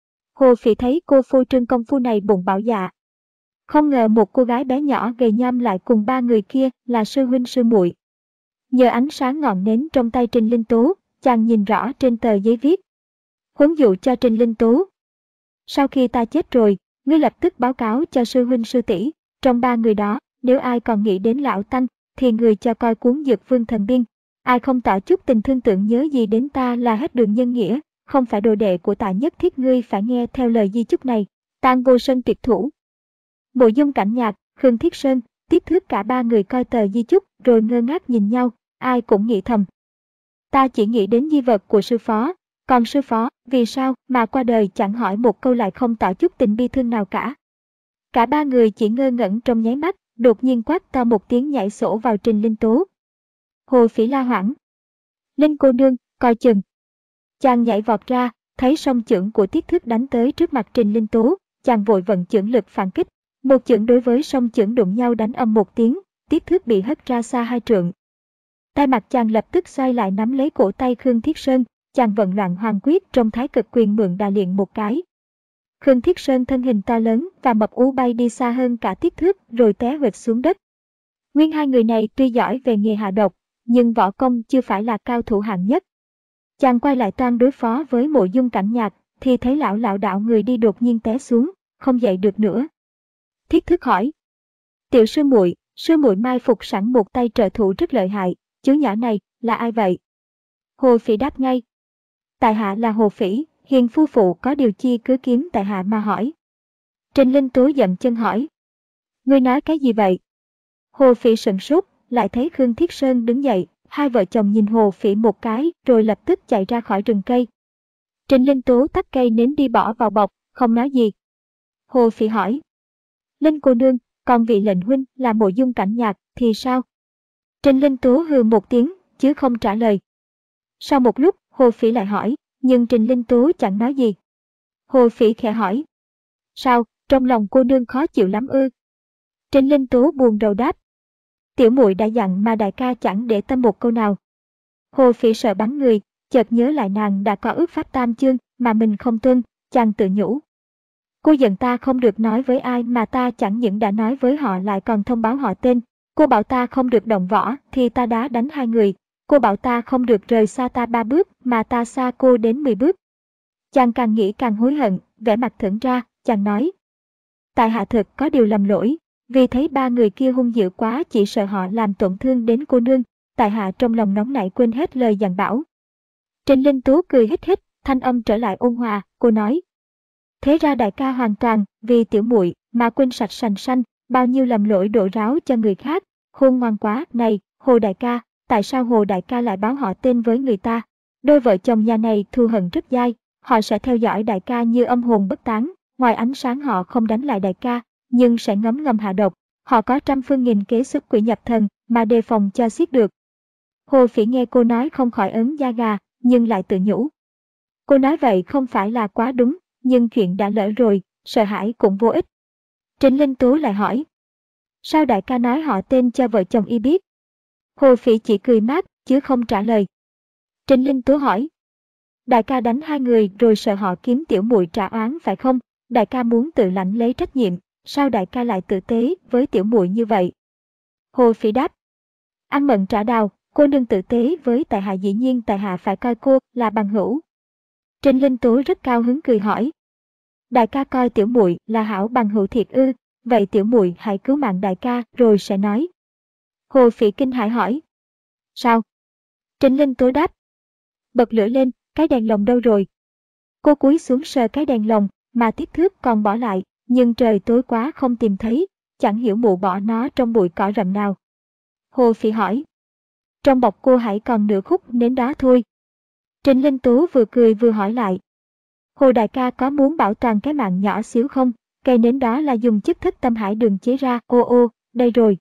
Hồ Phỉ thấy cô phô trương công phu này bụng bảo dạ. Không ngờ một cô gái bé nhỏ gầy nhom lại cùng ba người kia là sư huynh sư muội. Nhờ ánh sáng ngọn nến trong tay Trình Linh Tố, chàng nhìn rõ trên tờ giấy viết. Huấn dụ cho Trình Linh Tố. Sau khi ta chết rồi, ngươi lập tức báo cáo cho sư huynh sư tỷ, trong ba người đó, nếu ai còn nghĩ đến lão tăng, thì người cho coi cuốn Dược Vương Thần Biên. Ai không tỏ chút tình thương tưởng nhớ gì đến ta là hết đường nhân nghĩa, không phải đồ đệ của ta nhất thiết ngươi phải nghe theo lời di chúc này. Tang Vô Sơn tuyệt thủ. Mộ Dung Cảnh Nhạc, Khương Thiết Sơn, Tiết Thước cả ba người coi tờ di chúc rồi ngơ ngác nhìn nhau, ai cũng nghĩ thầm. Ta chỉ nghĩ đến di vật của sư phó, còn sư phó, vì sao mà qua đời chẳng hỏi một câu lại không tỏ chút tình bi thương nào cả. Cả ba người chỉ ngơ ngẩn trong nháy mắt, đột nhiên quát to một tiếng nhảy sổ vào Trình Linh Tố. Hồ Phỉ la hoảng. Linh cô nương, coi chừng. Chàng nhảy vọt ra, thấy song chưởng của Tiết Thước đánh tới trước mặt Trình Linh Tố, chàng vội vận chưởng lực phản kích. Một chưởng đối với song chưởng đụng nhau đánh âm một tiếng, Tiết Thước bị hất ra xa hai trượng. Tay mặt chàng lập tức xoay lại nắm lấy cổ tay Khương Thiết Sơn, chàng vận loạn hoàng quyết trong thái cực quyền mượn đà liền một cái. Khương Thiết Sơn thân hình to lớn và mập ú bay đi xa hơn cả Tiết Thước rồi té huỵch xuống đất. Nguyên hai người này tuy giỏi về nghề hạ độc, nhưng võ công chưa phải là cao thủ hạng nhất. Chàng quay lại toan đối phó với Mộ Dung Cảnh Nhạc, thì thấy lão lảo đảo người đi đột nhiên té xuống, không dậy được nữa. Thiết Thước hỏi. Tiểu sư muội, sư muội mai phục sẵn một tay trợ thủ rất lợi hại, chú nhỏ này là ai vậy? Hồ Phỉ đáp ngay. Tại hạ là Hồ Phỉ, hiền phu phụ có điều chi cứ kiếm tại hạ mà hỏi. Trình Linh Tố dậm chân hỏi. Ngươi nói cái gì vậy? Hồ Phỉ sửng sốt, lại thấy Khương Thiết Sơn đứng dậy, hai vợ chồng nhìn Hồ Phỉ một cái rồi lập tức chạy ra khỏi rừng cây. Trình Linh Tố tắt cây nến đi bỏ vào bọc, không nói gì. Hồ Phỉ hỏi. Linh cô nương, còn vị lệnh huynh là Mộ Dung Cảnh Nhạc thì sao? Trình Linh Tố hừ một tiếng, chứ không trả lời. Sau một lúc, Hồ Phỉ lại hỏi, nhưng Trình Linh Tố chẳng nói gì. Hồ Phỉ khẽ hỏi. Sao, trong lòng cô nương khó chịu lắm ư? Trình Linh Tố buồn rầu đáp. Tiểu muội đã dặn mà đại ca chẳng để tâm một câu nào. Hồ Phỉ sợ bắn người, chợt nhớ lại nàng đã có ước pháp tam chương mà mình không tuân, chàng tự nhủ. Cô giận ta không được nói với ai mà ta chẳng những đã nói với họ lại còn thông báo họ tên. Cô bảo ta không được động võ thì ta đã đánh hai người. Cô bảo ta không được rời xa ta ba bước mà ta xa cô đến mười bước. Chàng càng nghĩ càng hối hận, vẻ mặt thẫn ra, chàng nói. Tại hạ thực có điều lầm lỗi, vì thấy ba người kia hung dữ quá chỉ sợ họ làm tổn thương đến cô nương, tại hạ trong lòng nóng nảy quên hết lời dặn bảo. Trình Linh Tố cười hít hít, thanh âm trở lại ôn hòa, cô nói. Thế ra đại ca hoàn toàn vì tiểu muội mà quên sạch sành sanh, bao nhiêu lầm lỗi đổ ráo cho người khác, khôn ngoan quá, này, Hồ đại ca, tại sao Hồ đại ca lại báo họ tên với người ta? Đôi vợ chồng nhà này thù hận rất dai, họ sẽ theo dõi đại ca như âm hồn bất tán, ngoài ánh sáng họ không đánh lại đại ca, nhưng sẽ ngấm ngầm hạ độc, họ có trăm phương nghìn kế xuất quỷ nhập thần mà đề phòng cho xiết được. Hồ Phỉ nghe cô nói không khỏi ớn da gà, nhưng lại tự nhủ. Cô nói vậy không phải là quá đúng, nhưng chuyện đã lỡ rồi, sợ hãi cũng vô ích. Trình Linh Tố lại hỏi. Sao đại ca nói họ tên cho vợ chồng y biết? Hồ Phỉ chỉ cười mát, chứ không trả lời. Trình Linh Tố hỏi. Đại ca đánh hai người rồi sợ họ kiếm tiểu muội trả oán phải không? Đại ca muốn tự lãnh lấy trách nhiệm, sao đại ca lại tử tế với tiểu muội như vậy? Hồ Phỉ đáp. Ăn mận trả đào, cô nương tử tế với tại hạ dĩ nhiên tại hạ phải coi cô là bằng hữu. Trình Linh Tố rất cao hứng cười hỏi. Đại ca coi tiểu muội là hảo bằng hữu thiệt ư, vậy tiểu muội hãy cứu mạng đại ca rồi sẽ nói. Hồ Phỉ kinh hãi hỏi. Sao? Trình Linh Tố đáp. Bật lửa lên, cái đèn lồng đâu rồi? Cô cúi xuống sờ cái đèn lồng mà Tiết Thước còn bỏ lại, nhưng trời tối quá không tìm thấy, chẳng hiểu mụ bỏ nó trong bụi cỏ rậm nào. Hồ Phỉ hỏi. Trong bọc cô hãy còn nửa khúc nến đó thôi. Trình Linh Tố vừa cười vừa hỏi lại. Hồ đại ca có muốn bảo toàn cái mạng nhỏ xíu không? Cây nến đó là dùng chất thất tâm hải đường chế ra, ô ô, đây rồi.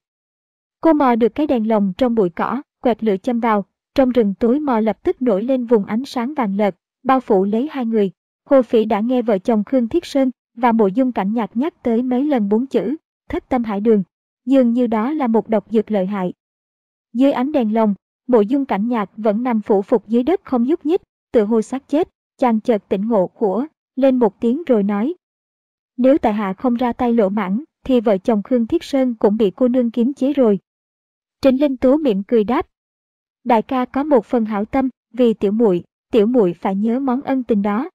Cô mò được cái đèn lồng trong bụi cỏ, quẹt lửa châm vào, trong rừng tối mò lập tức nổi lên vùng ánh sáng vàng lợt, bao phủ lấy hai người. Hồ Phỉ đã nghe vợ chồng Khương Thiết Sơn và Mộ Dung Cảnh Nhạc nhắc tới mấy lần bốn chữ, thất tâm hải đường. dường như đó là một độc dược lợi hại. Dưới ánh đèn lồng, Mộ Dung Cảnh Nhạc vẫn nằm phủ phục dưới đất không nhúc nhích, tựa hồ xác chết. Chàng chợt tỉnh ngộ của lên một tiếng rồi nói: nếu tại hạ không ra tay lỗ mãng, thì vợ chồng Khương Thiết Sơn cũng bị cô nương kiềm chế rồi. Trịnh Linh Tố mỉm cười đáp: đại ca có một phần hảo tâm, vì tiểu muội, tiểu muội phải nhớ món ân tình đó.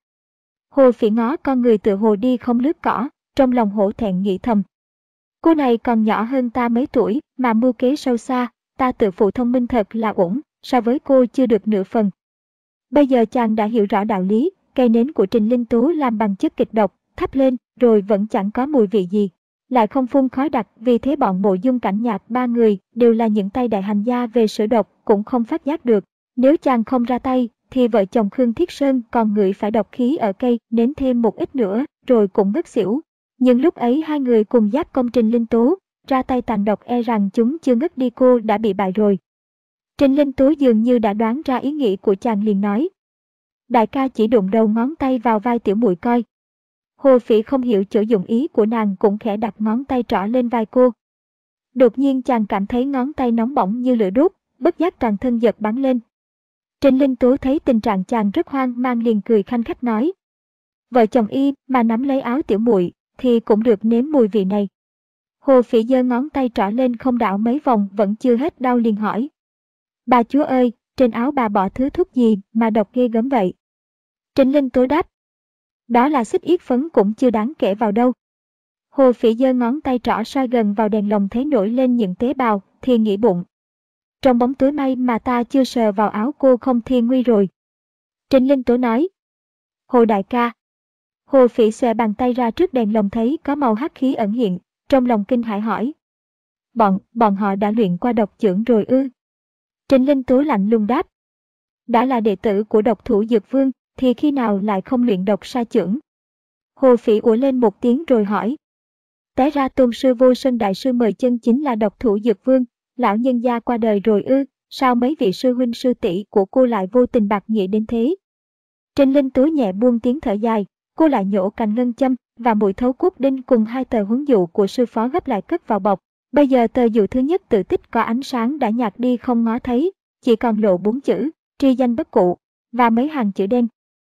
Hồ Phỉ ngó con người tựa hồ đi không lướt cỏ, trong lòng hổ thẹn nghĩ thầm: cô này còn nhỏ hơn ta mấy tuổi mà mưu kế sâu xa, ta tự phụ thông minh thật là ổn, so với cô chưa được nửa phần. Bây giờ chàng đã hiểu rõ đạo lý, cây nến của Trịnh Linh Tố làm bằng chất kịch độc, thắp lên rồi vẫn chẳng có mùi vị gì, lại không phun khói đặc, vì thế bọn Mộ Dung Cảnh Nhạc ba người đều là những tay đại hành gia về sử độc cũng không phát giác được. Nếu chàng không ra tay, thì vợ chồng Khương Thiết Sơn còn ngửi phải độc khí ở cây nến thêm một ít nữa, rồi cũng ngất xỉu. Nhưng lúc ấy hai người cùng giáp công Trịnh Linh Tố, ra tay tàn độc, e rằng chúng chưa ngất đi cô đã bị bại rồi. Trịnh Linh Tố dường như đã đoán ra ý nghĩ của chàng, liền nói: đại ca chỉ đụng đầu ngón tay vào vai tiểu muội coi. Hồ Phỉ không hiểu chỗ dụng ý của nàng, cũng khẽ đặt ngón tay trỏ lên vai cô. Đột nhiên chàng cảm thấy ngón tay nóng bỏng như lửa đốt, bất giác toàn thân giật bắn lên. Trịnh Linh Tố thấy tình trạng chàng rất hoang mang, liền cười khanh khách nói: vợ chồng y mà nắm lấy áo tiểu muội thì cũng được nếm mùi vị này. Hồ Phỉ giơ ngón tay trỏ lên không đảo mấy vòng vẫn chưa hết đau, liền hỏi: bà chúa ơi, trên áo bà bỏ thứ thuốc gì mà độc ghê gớm vậy? Trịnh Linh Tố đáp: đó là xích yết phấn, cũng chưa đáng kể vào đâu. Hồ Phỉ giơ ngón tay trỏ soi gần vào đèn lồng, thấy nổi lên những tế bào, thì nghĩ bụng: trong bóng tối may mà ta chưa sờ vào áo cô không thiên nguy rồi. Trịnh Linh Tố nói: Hồ đại ca. Hồ Phỉ xòe bàn tay ra trước đèn lồng, thấy có màu hắc khí ẩn hiện, trong lòng kinh hãi hỏi: bọn, bọn họ đã luyện qua độc chưởng rồi ư? Trịnh Linh Tố lạnh lùng đáp: đã là đệ tử của độc thủ Dược Vương, thì khi nào lại không luyện độc sa chưởng? Hồ Phỉ ủa lên một tiếng rồi hỏi: té ra tôn sư Vô Sơn đại sư mời chân chính là độc thủ Dược Vương, lão nhân gia qua đời rồi ư? Sao mấy vị sư huynh sư tỷ của cô lại vô tình bạc nghĩa đến thế? Trịnh Linh Tố nhẹ buông tiếng thở dài, cô lại nhổ cành ngân châm và mũi thấu cốt đinh cùng hai tờ huấn dụ của sư phó gấp lại cất vào bọc. Bây giờ tờ dụ thứ nhất tự tích có ánh sáng đã nhạt đi không ngó thấy, chỉ còn lộ bốn chữ: tri danh bất cụ, và mấy hàng chữ đen.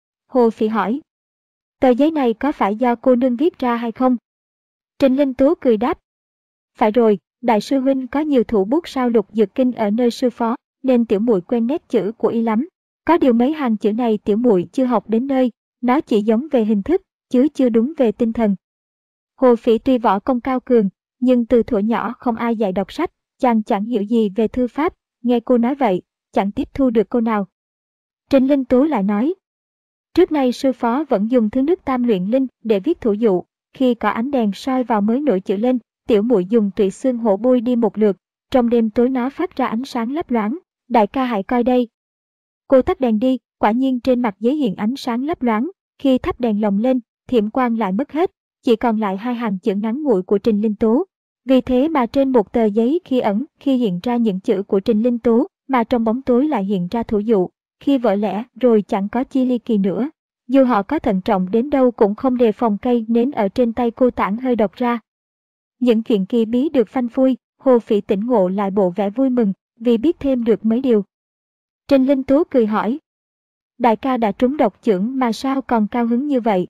Hồ Phỉ hỏi: tờ giấy này có phải do cô nương viết ra hay không? Trịnh Linh Tố cười đáp: phải rồi, đại sư huynh có nhiều thủ bút sao lục dược kinh ở nơi sư phó, nên tiểu muội quen nét chữ của y lắm. Có điều mấy hàng chữ này tiểu muội chưa học đến nơi, nó chỉ giống về hình thức, chứ chưa đúng về tinh thần. Hồ Phỉ tuy võ công cao cường, nhưng từ thuở nhỏ không ai dạy đọc sách, chàng chẳng hiểu gì về thư pháp, nghe cô nói vậy, chẳng tiếp thu được câu nào. Trịnh Linh Tố lại nói: trước nay sư phó vẫn dùng thứ nước tam luyện linh để viết thủ dụ, khi có ánh đèn soi vào mới nổi chữ lên, tiểu muội dùng tụy xương hổ bôi đi một lượt, trong đêm tối nó phát ra ánh sáng lấp loáng, đại ca hãy coi đây. Cô tắt đèn đi, quả nhiên trên mặt giấy hiện ánh sáng lấp loáng, khi thắp đèn lồng lên, thiểm quang lại mất hết, chỉ còn lại hai hàng chữ ngắn ngủi của Trịnh Linh Tố. Vì thế mà trên một tờ giấy khi ẩn, khi hiện ra những chữ của Trịnh Linh Tố, mà trong bóng tối lại hiện ra thủ dụ, khi vỡ lẽ rồi chẳng có chi ly kỳ nữa. Dù họ có thận trọng đến đâu cũng không đề phòng cây nến ở trên tay cô tản hơi độc ra. Những chuyện kỳ bí được phanh phui, Hồ Phỉ tỉnh ngộ lại bộ vẻ vui mừng, vì biết thêm được mấy điều. Trịnh Linh Tố cười hỏi: đại ca đã trúng độc chưởng mà sao còn cao hứng như vậy?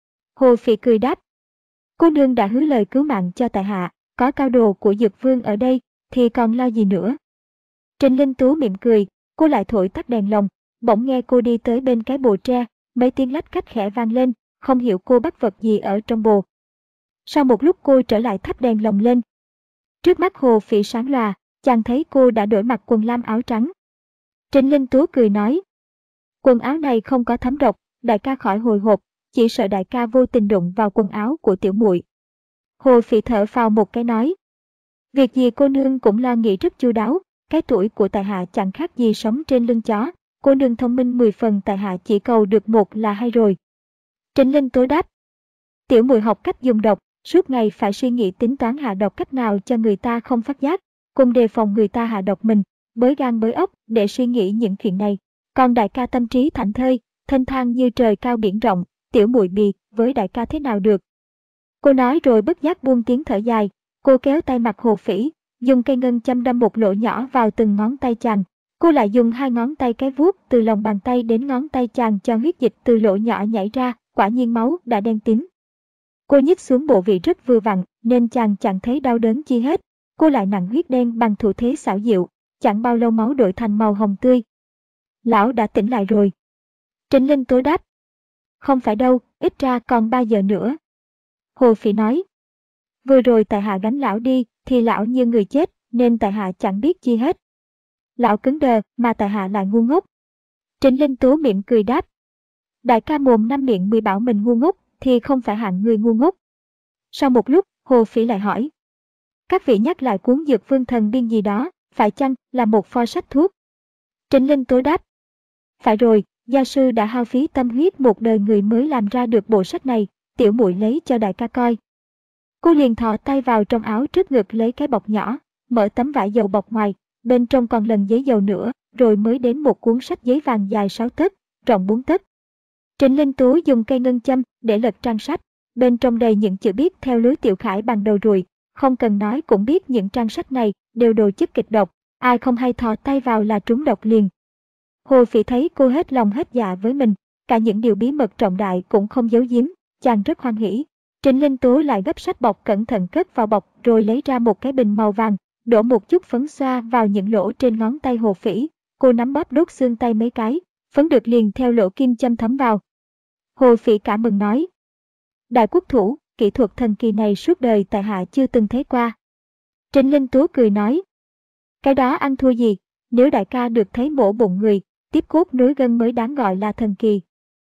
Hồ Phỉ cười đáp: cô nương đã hứa lời cứu mạng cho tại hạ, có cao đồ của Dược Vương ở đây, thì còn lo gì nữa. Trịnh Linh Tố mỉm cười, cô lại thổi tắt đèn lồng, bỗng nghe cô đi tới bên cái bồ tre, mấy tiếng lách cách khẽ vang lên, không hiểu cô bắt vật gì ở trong bồ. Sau một lúc cô trở lại thắp đèn lồng lên. Trước mắt Hồ Phỉ sáng lòa, chàng thấy cô đã đổi mặc quần lam áo trắng. Trịnh Linh Tố cười nói: quần áo này không có thấm độc, đại ca khỏi hồi hộp, chỉ sợ đại ca vô tình đụng vào quần áo của tiểu muội. Hồ Phỉ thở phào một cái nói: việc gì cô nương cũng lo nghĩ rất chu đáo, cái tuổi của tại hạ chẳng khác gì sống trên lưng chó, cô nương thông minh mười phần, tại hạ chỉ cầu được một là hay rồi. Trịnh Linh Tố đáp: tiểu muội học cách dùng độc, suốt ngày phải suy nghĩ tính toán hạ độc cách nào cho người ta không phát giác, cùng đề phòng người ta hạ độc mình, bới gan bới óc để suy nghĩ những chuyện này. Còn đại ca tâm trí thảnh thơi, thênh thang như trời cao biển rộng, tiểu muội bì với đại ca thế nào được. Cô nói rồi bất giác buông tiếng thở dài, Cô kéo tay mặt Hồ Phỉ, dùng cây ngân châm đâm một lỗ nhỏ vào từng ngón tay chàng. Cô lại dùng hai ngón tay cái vuốt từ lòng bàn tay đến ngón tay chàng cho huyết dịch từ lỗ nhỏ nhảy ra, quả nhiên máu đã đen tím. Cô nhích xuống bộ vị rất vừa vặn nên chàng chẳng thấy đau đớn chi hết. Cô lại nặn huyết đen bằng thủ thế xảo diệu, chẳng bao lâu máu đổi thành màu hồng tươi. Lão đã tỉnh lại rồi. Trịnh Linh Tố đáp. Không phải đâu, ít ra còn ba giờ nữa. Hồ Phỉ nói. Vừa rồi tại hạ gánh lão đi, thì lão như người chết, nên tại hạ chẳng biết chi hết. Lão cứng đờ, mà tại hạ lại ngu ngốc. Trịnh Linh Tố miệng cười đáp. Đại ca mồm năm miệng mười bảo mình ngu ngốc, thì không phải hạng người ngu ngốc. Sau một lúc, Hồ Phỉ lại hỏi. Các vị nhắc lại cuốn Dược Vương Thần Biên gì đó, phải chăng là một pho sách thuốc? Trịnh Linh Tố đáp. Phải rồi, gia sư đã hao phí tâm huyết một đời người mới làm ra được bộ sách này, tiểu muội lấy cho đại ca coi. Cô liền thò tay vào trong áo trước ngực lấy cái bọc nhỏ, mở tấm vải dầu bọc ngoài, bên trong còn lần giấy dầu nữa, rồi mới đến một cuốn sách giấy vàng dài sáu tấc, rộng bốn tấc. Trịnh Linh Tố dùng cây ngân châm để lật trang sách, bên trong đầy những chữ viết theo lối Tiểu Khải bằng đầu ruồi, không cần nói cũng biết những trang sách này đều đồ chất kịch độc, ai không hay thò tay vào là trúng độc liền. Hồ Phỉ thấy cô hết lòng hết dạ với mình, cả những điều bí mật trọng đại cũng không giấu giếm, chàng rất hoan hỉ. Trịnh Linh Tố lại gấp sách bọc cẩn thận cất vào bọc rồi lấy ra một cái bình màu vàng, đổ một chút phấn xoa vào những lỗ trên ngón tay Hồ Phỉ, cô nắm bóp đốt xương tay mấy cái, phấn được liền theo lỗ kim châm thấm vào. Hồ Phỉ cảm mừng nói. Đại quốc thủ, kỹ thuật thần kỳ này suốt đời tại hạ chưa từng thấy qua. Trịnh Linh Tố cười nói. Cái đó ăn thua gì, nếu đại ca được thấy mổ bụng người, tiếp cốt nối gân mới đáng gọi là thần kỳ.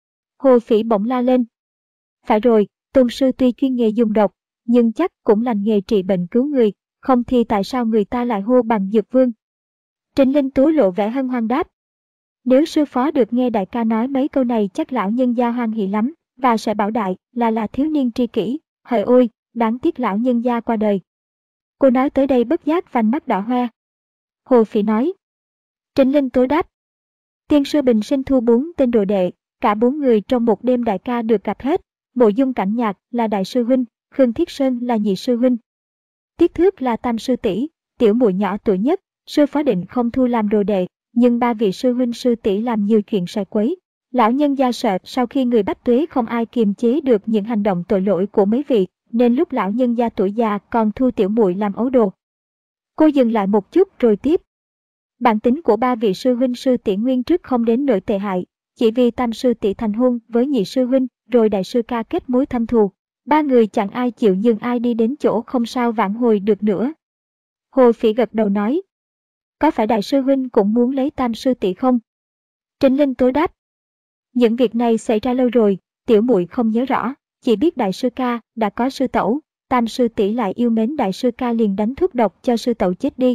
Hồ Phỉ bỗng la lên. Phải rồi, tôn sư tuy chuyên nghề dùng độc, nhưng chắc cũng lành nghề trị bệnh cứu người, không thì tại sao người ta lại hô bằng Dược Vương? Trịnh Linh Tố lộ vẻ hân hoan đáp. Nếu sư phó được nghe đại ca nói mấy câu này chắc lão nhân gia hoan hỉ lắm, và sẽ bảo đại là là thiếu niên tri kỷ, hỡi ôi, đáng tiếc lão nhân gia qua đời. Cô nói tới đây bất giác vành mắt đỏ hoe. Hồ Phỉ nói. Trịnh Linh Tố đáp. Tiên sư bình sinh thu bốn tên đồ đệ, cả bốn người trong một đêm đại ca được gặp hết. Mộ Dung Cảnh Nhạc là đại sư huynh, Khương Thiết Sơn là nhị sư huynh, Tiết Thước là tam sư tỷ, tiểu muội nhỏ tuổi nhất, sư phó định không thu làm đồ đệ, nhưng ba vị sư huynh sư tỷ làm nhiều chuyện sai quấy. Lão nhân gia sợ sau khi người Bách Tuế không ai kiềm chế được những hành động tội lỗi của mấy vị, nên lúc lão nhân gia tuổi già còn thu tiểu muội làm ấu đồ. Cô dừng lại một chút rồi tiếp. Bản tính của ba vị sư huynh sư tỷ nguyên trước không đến nỗi tệ hại, chỉ vì tam sư tỷ thành hôn với nhị sư huynh, rồi đại sư ca kết mối thâm thù. Ba người chẳng ai chịu nhường ai đi đến chỗ không sao vãn hồi được nữa. Hồ Phỉ gật đầu nói. Có phải đại sư huynh cũng muốn lấy tam sư tỷ không? Trịnh Linh Tố đáp. Những việc này xảy ra lâu rồi, tiểu muội không nhớ rõ, chỉ biết đại sư ca đã có sư tẩu, tam sư tỷ lại yêu mến đại sư ca liền đánh thuốc độc cho sư tẩu chết đi.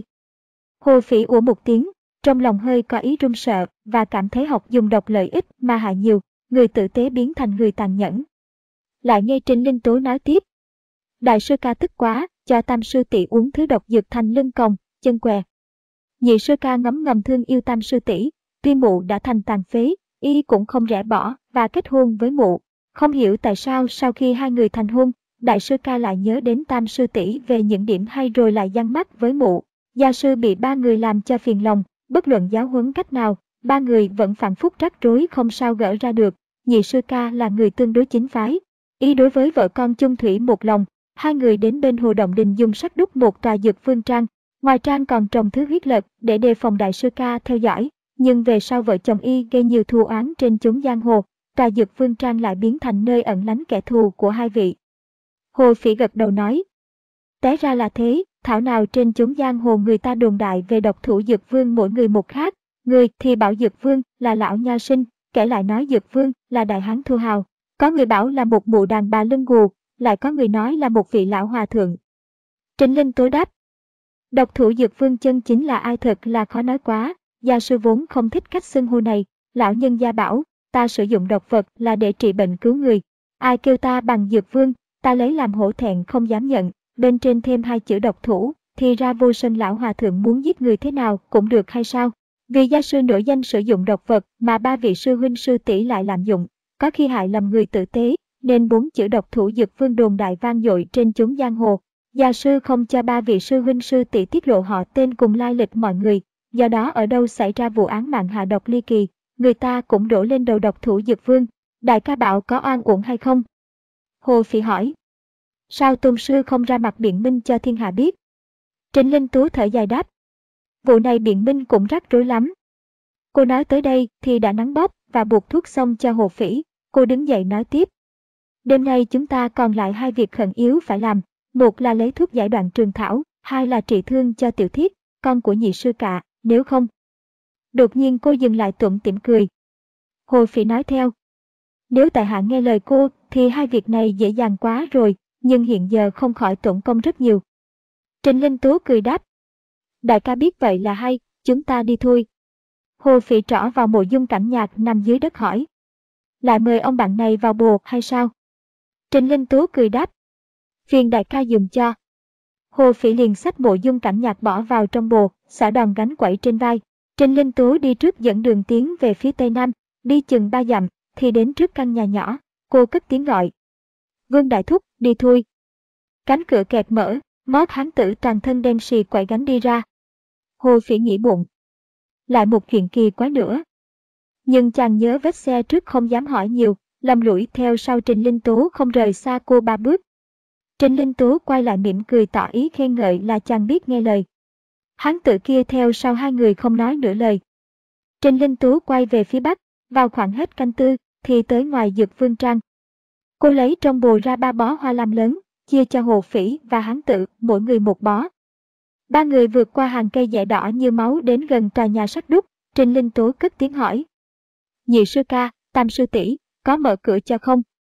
Hồ Phỉ ủa một tiếng, trong lòng hơi có ý run sợ và cảm thấy học dùng độc lợi ích mà hại nhiều, người tử tế biến thành người tàn nhẫn. Lại nghe Trịnh Linh Tố nói tiếp. Đại sư ca tức quá, cho tam sư tỷ uống thứ độc dược thành lưng còng, chân què. Nhị sư ca ngấm ngầm thương yêu tam sư tỷ, tuy mụ đã thành tàn phế, y cũng không rẽ bỏ và kết hôn với mụ. Không hiểu tại sao sau khi hai người thành hôn, đại sư ca lại nhớ đến tam sư tỷ về những điểm hay rồi lại giăng mắt với mụ. Gia sư bị ba người làm cho phiền lòng, bất luận giáo huấn cách nào, ba người vẫn phản phúc rắc rối không sao gỡ ra được. Nhị sư ca là người tương đối chính phái. Y đối với vợ con chung thủy một lòng, hai người đến bên hồ Động Đình dùng sắt đúc một tòa Dược Vương Trang. Ngoài trang còn trồng thứ huyết lật để đề phòng đại sư ca theo dõi, nhưng về sau vợ chồng y gây nhiều thù oán trên chốn giang hồ, tòa Dược Vương Trang lại biến thành nơi ẩn lánh kẻ thù của hai vị. Hồ Phỉ gật đầu nói. Té ra là thế, thảo nào trên chốn giang hồ người ta đồn đại về độc thủ Dược Vương mỗi người một khác, người thì bảo Dược Vương là lão nha sinh, kẻ lại nói Dược Vương là đại hán thô hào. Có người bảo là một mụ đàn bà lưng gù, lại có người nói là một vị lão hòa thượng. Trịnh Linh Tố đáp. Độc thủ Dược Vương chân chính là ai thật là khó nói quá, gia sư vốn không thích cách xưng hô này, lão nhân gia bảo, ta sử dụng độc vật là để trị bệnh cứu người. Ai kêu ta bằng Dược Vương, ta lấy làm hổ thẹn không dám nhận, bên trên thêm hai chữ độc thủ, thì ra vô sân lão hòa thượng muốn giết người thế nào cũng được hay sao? Vì gia sư nổi danh sử dụng độc vật mà ba vị sư huynh sư tỷ lại lạm dụng, có khi hại lầm người tử tế, nên bốn chữ độc thủ Dược Vương đồn đại vang dội trên chốn giang hồ. Gia sư không cho ba vị sư huynh sư tỷ tiết lộ họ tên cùng lai lịch mọi người, do đó ở đâu xảy ra vụ án mạng hạ độc ly kỳ, người ta cũng đổ lên đầu độc thủ Dực Vương. Đại ca bảo có oan uổng hay không? Hồ Phỉ hỏi. Sao tôn sư không ra mặt biện minh cho thiên hạ biết? Trịnh Linh Tú thở dài đáp. Vụ này biện minh cũng rắc rối lắm. Cô nói tới đây thì đã nắng bóp và buộc thuốc xong cho Hồ Phỉ. Cô đứng dậy nói tiếp. Đêm nay chúng ta còn lại hai việc khẩn yếu phải làm. Một là lấy thuốc giải đoạn trường thảo, hai là trị thương cho Tiểu Thiết, con của nhị sư cả, nếu không. Đột nhiên cô dừng lại tủm tỉm cười. Hồ Phỉ nói theo. Nếu tại hạ nghe lời cô thì hai việc này dễ dàng quá rồi, nhưng hiện giờ không khỏi tổn công rất nhiều. Trịnh Linh Tú cười đáp. Đại ca biết vậy là hay, chúng ta đi thôi. Hồ Phỉ trỏ vào mộ dung cảnh nhạc nằm dưới đất hỏi. Lại mời ông bạn này vào bồ hay sao? Trịnh Linh Tú cười đáp. Phiền đại ca dùm cho. Hồ Phỉ liền xách mộ dung cảnh nhạc bỏ vào trong bồ, xả đòn gánh quẩy trên vai. Trịnh Linh Tú đi trước dẫn đường tiến về phía tây nam, đi chừng ba dặm, thì đến trước căn nhà nhỏ. Cô cất tiếng gọi. Vương đại thúc, đi thôi. Cánh cửa kẹt mở, mót hán tử toàn thân đen xì quậy gánh đi ra. Hồ Phỉ nghĩ bụng. Lại một chuyện kỳ quái nữa. Nhưng chàng nhớ vết xe trước không dám hỏi nhiều, lầm lũi theo sau Trịnh Linh Tú không rời xa cô ba bước. Trịnh Linh Tú quay lại mỉm cười tỏ ý khen ngợi là chàng biết nghe lời. Hán tử kia theo sau hai người không nói nửa lời. Trịnh Linh Tú quay về phía bắc, vào khoảng hết canh tư, thì tới ngoài Dực Vương Trang. Cô lấy trong bồ ra ba bó hoa lam lớn, chia cho Hồ Phỉ và hán tử, mỗi người một bó. Ba người vượt qua hàng cây dẻ đỏ như máu đến gần tòa nhà sắt đúc. Trịnh Linh Tú cất tiếng hỏi. Nhị sư ca, tam sư tỷ, có mở cửa cho không?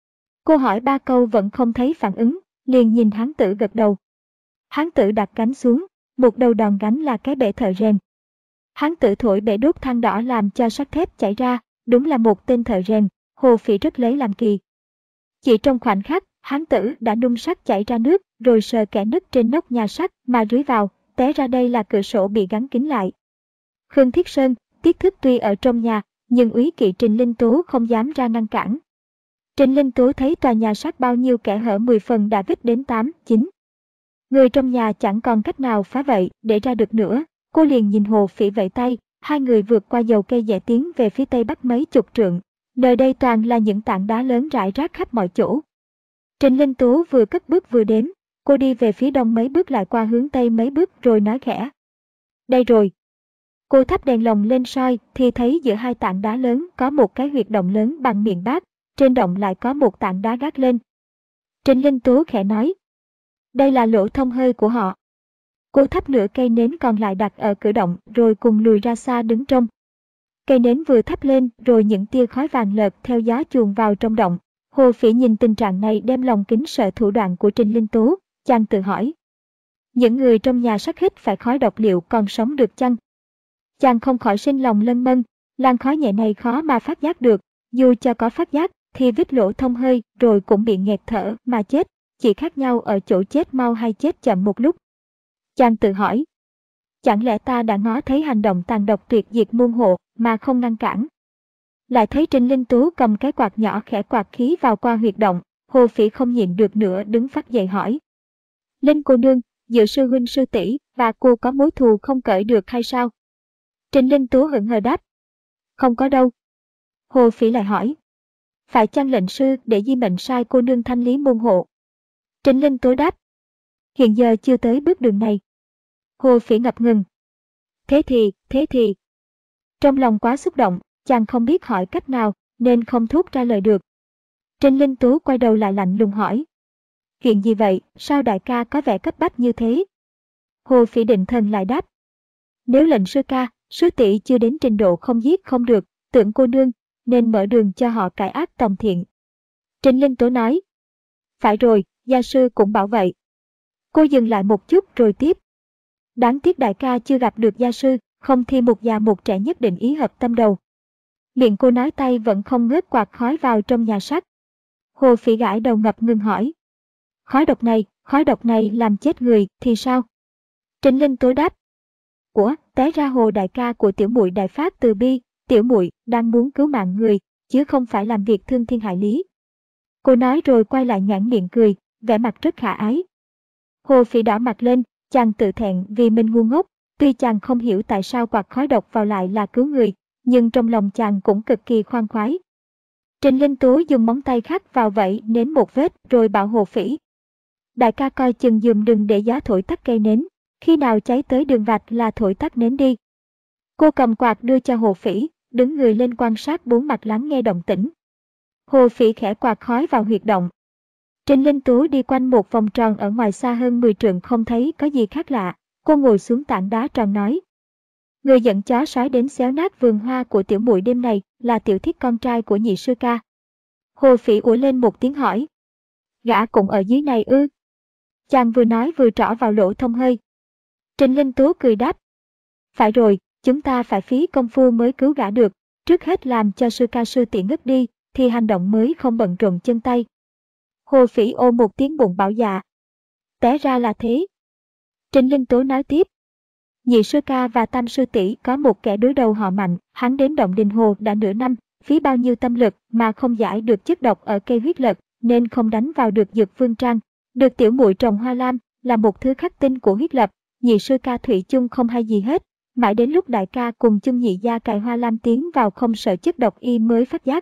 Cô hỏi ba câu vẫn không thấy phản ứng, liền nhìn hán tử gật đầu. Hán tử đặt gánh xuống, một đầu đòn gánh là cái bể thợ rèn. Hán tử thổi bể đốt than đỏ làm cho sắt thép chảy ra, đúng là một tên thợ rèn. Hồ Phỉ rất lấy làm kỳ. Chỉ trong khoảnh khắc, hán tử đã nung sắt chảy ra nước, rồi sờ kẽ nứt trên nóc nhà sắt mà rưới vào, té ra đây là cửa sổ bị gắn kín lại. Khương Thiết Sơn, Tiết Thức tuy ở trong nhà, nhưng úy kỵ Trịnh Linh Tú không dám ra ngăn cản. Trịnh Linh Tú thấy tòa nhà sắt bao nhiêu kẽ hở mười phần đã vít đến tám, chín. Người trong nhà chẳng còn cách nào phá vậy để ra được nữa. Cô liền nhìn Hồ Phỉ vẫy tay, hai người vượt qua dầu cây dẻ tiến về phía tây bắc mấy chục trượng. Nơi đây toàn là những tảng đá lớn rải rác khắp mọi chỗ. Trịnh Linh Tú vừa cất bước vừa đếm, cô đi về phía đông mấy bước lại qua hướng tây mấy bước rồi nói khẽ. Đây rồi. Cô thắp đèn lồng lên soi thì thấy giữa hai tảng đá lớn có một cái huyệt động lớn bằng miệng bát, trên động lại có một tảng đá gác lên. Trịnh Linh Tú khẽ nói. Đây là lỗ thông hơi của họ. Cô thắp nửa cây nến còn lại đặt ở cửa động rồi cùng lùi ra xa đứng trông. Cây nến vừa thắp lên rồi những tia khói vàng lợt theo gió chuồn vào trong động. Hồ Phỉ nhìn tình trạng này đem lòng kính sợ thủ đoạn của Trịnh Linh Tú, chàng tự hỏi. Những người trong nhà sắt hít phải khói độc liệu còn sống được chăng? Chàng không khỏi sinh lòng lân mân, làn khói nhẹ này khó mà phát giác được, dù cho có phát giác thì vít lỗ thông hơi rồi cũng bị nghẹt thở mà chết, chỉ khác nhau ở chỗ chết mau hay chết chậm một lúc. Chàng tự hỏi. Chẳng lẽ ta đã ngó thấy hành động tàn độc tuyệt diệt muôn hộ mà không ngăn cản? Lại thấy Trịnh Linh Tú cầm cái quạt nhỏ khẽ quạt khí vào qua huyệt động, Hồ Phỉ không nhịn được nữa đứng phát dậy hỏi. Linh cô nương, giữa sư huynh sư tỷ và cô có mối thù không cởi được hay sao? Trịnh Linh Tú hững hờ đáp. Không có đâu. Hồ Phỉ lại hỏi. Phải chăng lệnh sư để di mệnh sai cô nương thanh lý môn hộ? Trịnh Linh Tú đáp. Hiện giờ chưa tới bước đường này. Hồ Phỉ ngập ngừng. Thế thì, thế thì. Trong lòng quá xúc động, chàng không biết hỏi cách nào, nên không thốt ra lời được. Trịnh Linh Tú quay đầu lại lạnh lùng hỏi. Chuyện gì vậy, sao đại ca có vẻ cấp bách như thế? Hồ Phỉ định thần lại đáp. Nếu lệnh sư ca, sư tỷ chưa đến trình độ không giết không được, tưởng cô nương, nên mở đường cho họ cải ác tòng thiện. Trịnh Linh Tú nói. Phải rồi, gia sư cũng bảo vậy. Cô dừng lại một chút rồi tiếp. Đáng tiếc đại ca chưa gặp được gia sư, không thì một già một trẻ nhất định ý hợp tâm đầu. Miệng cô nói tay vẫn không ngớt quạt khói vào trong nhà sắt. Hồ Phỉ gãi đầu ngập ngừng hỏi. Khói độc này, khói độc này làm chết người thì sao? Trịnh Linh Tú đáp. Ủa, té ra Hồ đại ca của tiểu muội đại phát từ bi, tiểu muội đang muốn cứu mạng người, chứ không phải làm việc thương thiên hại lý. Cô nói rồi quay lại nhoẻn miệng cười, vẻ mặt rất khả ái. Hồ Phỉ đỏ mặt lên, chàng tự thẹn vì mình ngu ngốc. Tuy chàng không hiểu tại sao quạt khói độc vào lại là cứu người, nhưng trong lòng chàng cũng cực kỳ khoan khoái. Trình Linh Tú dùng móng tay khắc vào vẫy nến một vết rồi bảo Hồ Phỉ: đại ca coi chừng giùm đừng để gió thổi tắt cây nến, khi nào cháy tới đường vạch là thổi tắt nến đi. Cô cầm quạt đưa cho Hồ Phỉ, đứng người lên quan sát bốn mặt lắng nghe động tĩnh. Hồ Phỉ khẽ quạt khói vào huyệt động. Trình Linh Tú đi quanh một vòng tròn ở ngoài xa hơn mười trượng không thấy có gì khác lạ. Cô ngồi xuống tảng đá tròn nói: người dẫn chó sói đến xéo nát vườn hoa của tiểu muội đêm này là Tiểu Thiết con trai của nhị sư ca. Hồ Phỉ ủa lên một tiếng hỏi: gã cũng ở dưới này ư? Chàng vừa nói vừa trỏ vào lỗ thông hơi. Trình Linh Tú cười đáp: phải rồi, chúng ta phải phí công phu mới cứu gã được, trước hết làm cho sư ca sư tỷ ngất đi, thì hành động mới không bận rộn chân tay. Hồ Phỉ ô một tiếng bụng bảo dạ. Té ra là thế. Trình Linh Tú nói tiếp: nhị sư ca và tam sư tỷ có một kẻ đối đầu họ Mạnh, hắn đến động Đình Hồ đã nửa năm, phí bao nhiêu tâm lực mà không giải được chất độc ở cây huyết lật, nên không đánh vào được Dược Vương Trang. Được tiểu muội trồng hoa lam là một thứ khắc tinh của huyết lập, nhị sư ca thủy chung không hay gì hết. Mãi đến lúc đại ca cùng chung nhị gia cài hoa lam tiến vào không sợ chất độc y mới phát giác.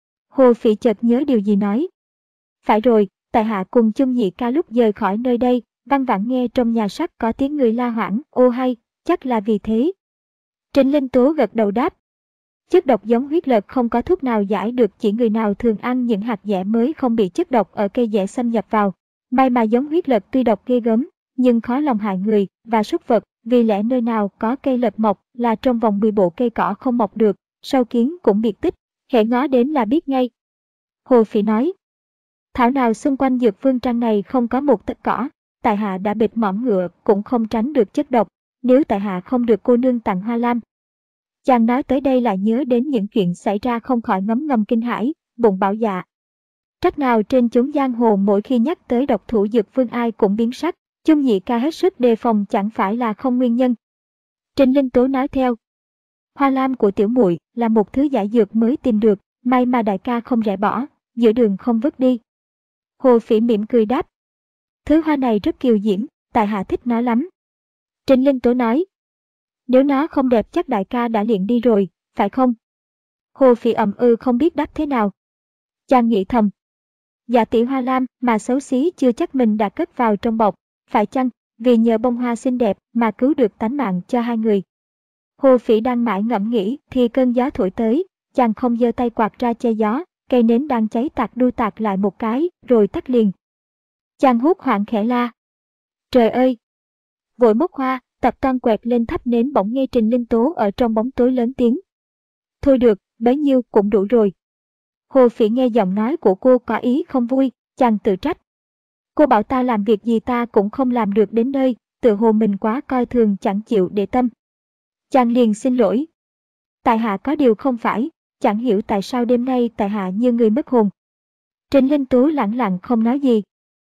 Hồ Phỉ chợt nhớ điều gì nói: phải rồi, tại hạ cùng chung nhị ca lúc rời khỏi nơi đây, văng vẳng nghe trong nhà sách có tiếng người la hoảng, ô hay, chắc là vì thế. Trình Linh Tú gật đầu đáp: chất độc giống huyết lật không có thuốc nào giải được, chỉ người nào thường ăn những hạt dẻ mới không bị chất độc ở cây dẻ xâm nhập vào. May mà giống huyết lật tuy độc ghê gớm, nhưng khó lòng hại người và súc vật, vì lẽ nơi nào có cây lật mọc là trong vòng mười bộ cây cỏ không mọc được, sâu kiến cũng biệt tích, hễ ngó đến là biết ngay. Hồ Phỉ nói: thảo nào xung quanh Dược Vương Trang này không có một tấc cỏ, tại hạ đã bịt mõm ngựa cũng không tránh được chất độc, nếu tại hạ không được cô nương tặng hoa lam. Chàng nói tới đây lại nhớ đến những chuyện xảy ra không khỏi ngấm ngầm kinh hãi, bụng bảo dạ. Trách nào trên chốn giang hồ mỗi khi nhắc tới độc thủ Dược Vương ai cũng biến sắc, chung nhị ca hết sức đề phòng chẳng phải là không nguyên nhân. Trình Linh Tú nói theo: hoa lam của tiểu muội là một thứ giải dược mới tìm được, may mà đại ca không rẽ bỏ, giữa đường không vứt đi. Hồ Phỉ mỉm cười đáp: thứ hoa này rất kiều diễm, tại hạ thích nó lắm. Trình Linh Tú nói: nếu nó không đẹp chắc đại ca đã luyện đi rồi, phải không? Hồ Phỉ ậm ừ không biết đáp thế nào. Chàng nghĩ thầm: dạ tỷ hoa lam mà xấu xí chưa chắc mình đã cất vào trong bọc, phải chăng vì nhờ bông hoa xinh đẹp mà cứu được tánh mạng cho hai người. Hồ Phỉ đang mãi ngẫm nghĩ thì cơn gió thổi tới, chàng không giơ tay quạt ra che gió, cây nến đang cháy tạc đu tạc lại một cái rồi tắt liền. Chàng hốt hoảng khẽ la: trời ơi! Vội móc hoa, tập toan quẹt lên thắp nến, bỗng nghe Trình Linh Tố ở trong bóng tối lớn tiếng: thôi được, bấy nhiêu cũng đủ rồi. Hồ Phỉ nghe giọng nói của cô có ý không vui, chàng tự trách: cô bảo ta làm việc gì ta cũng không làm được đến nơi, tự hồ mình quá coi thường chẳng chịu để tâm. Chàng liền xin lỗi: tại hạ có điều không phải, chẳng hiểu tại sao đêm nay tại hạ như người mất hồn. Trình Linh Tú lẳng lặng không nói gì.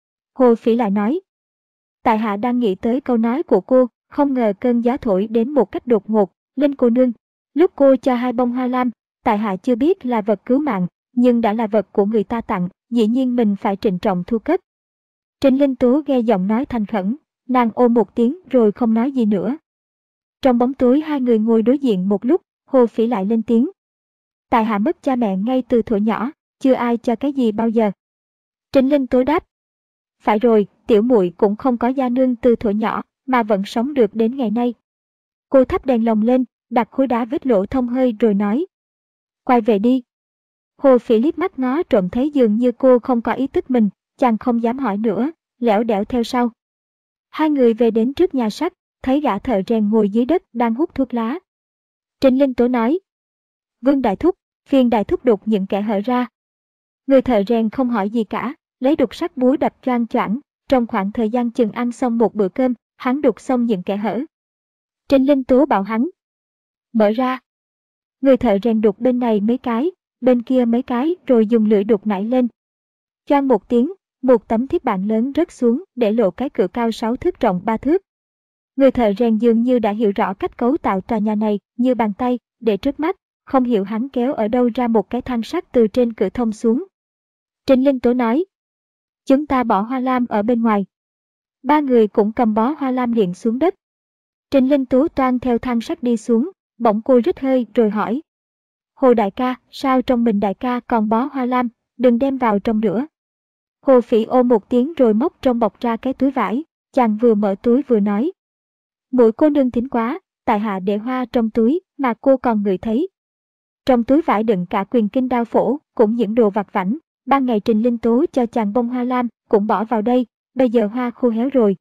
Hồ Phỉ lại nói: tại hạ đang nghĩ tới câu nói của cô, không ngờ cơn gió thổi đến một cách đột ngột. Linh cô nương, lúc cô cho hai bông hoa lam, tại hạ chưa biết là vật cứu mạng, nhưng đã là vật của người ta tặng, dĩ nhiên mình phải trịnh trọng thu cất. Trình Linh Tú nghe giọng nói thành khẩn, nàng ôm một tiếng rồi không nói gì nữa. Trong bóng tối hai người ngồi đối diện một lúc, Hồ Phỉ lại lên tiếng: tại hạ mất cha mẹ ngay từ thuở nhỏ, chưa ai cho cái gì bao giờ. Trình Linh Tú đáp: phải rồi, tiểu muội cũng không có gia nương từ thuở nhỏ mà vẫn sống được đến ngày nay. Cô thắp đèn lồng lên, đặt khối đá vết lỗ thông hơi rồi nói: quay về đi. Hồ Phỉ liếc mắt ngó trộm thấy dường như cô không có ý tức mình, chàng không dám hỏi nữa, lẻo đẻo theo sau. Hai người về đến trước nhà sắt, thấy gã thợ rèn ngồi dưới đất đang hút thuốc lá. Trình Linh Tố nói: Vương đại thúc, phiền đại thúc đục những kẻ hở ra. Người thợ rèn không hỏi gì cả, lấy đục sắt búa đập choang choảng. Trong khoảng thời gian chừng ăn xong một bữa cơm, hắn đục xong những kẻ hở. Trình Linh Tố bảo hắn: mở ra. Người thợ rèn đục bên này mấy cái, bên kia mấy cái rồi dùng lưỡi đục nảy lên. Choang một tiếng, một tấm thiết bản lớn rớt xuống để lộ cái cửa cao sáu thước rộng ba thước. Người thợ rèn dường như đã hiểu rõ cách cấu tạo tòa nhà này như bàn tay, để trước mắt, không hiểu hắn kéo ở đâu ra một cái thang sắt từ trên cửa thông xuống. Trình Linh Tố nói: chúng ta bỏ hoa lam ở bên ngoài. Ba người cũng cầm bó hoa lam liền xuống đất. Trịnh Linh Tú toan theo thang sắt đi xuống, bỗng cô rít hơi rồi hỏi. Hồ đại ca, sao trong mình đại ca còn bó hoa lam, đừng đem vào trong nữa. Hồ Phỉ ôm một tiếng rồi móc trong bọc ra cái túi vải, chàng vừa mở túi vừa nói. Mũi cô nương thính quá, tại hạ để hoa trong túi mà cô còn ngửi thấy. Trong túi vải đựng cả quyền kinh đao phổ, cũng những đồ vặt vãnh, ban ngày Trịnh Linh Tú cho chàng bông hoa lam, cũng bỏ vào đây, bây giờ hoa khô héo rồi.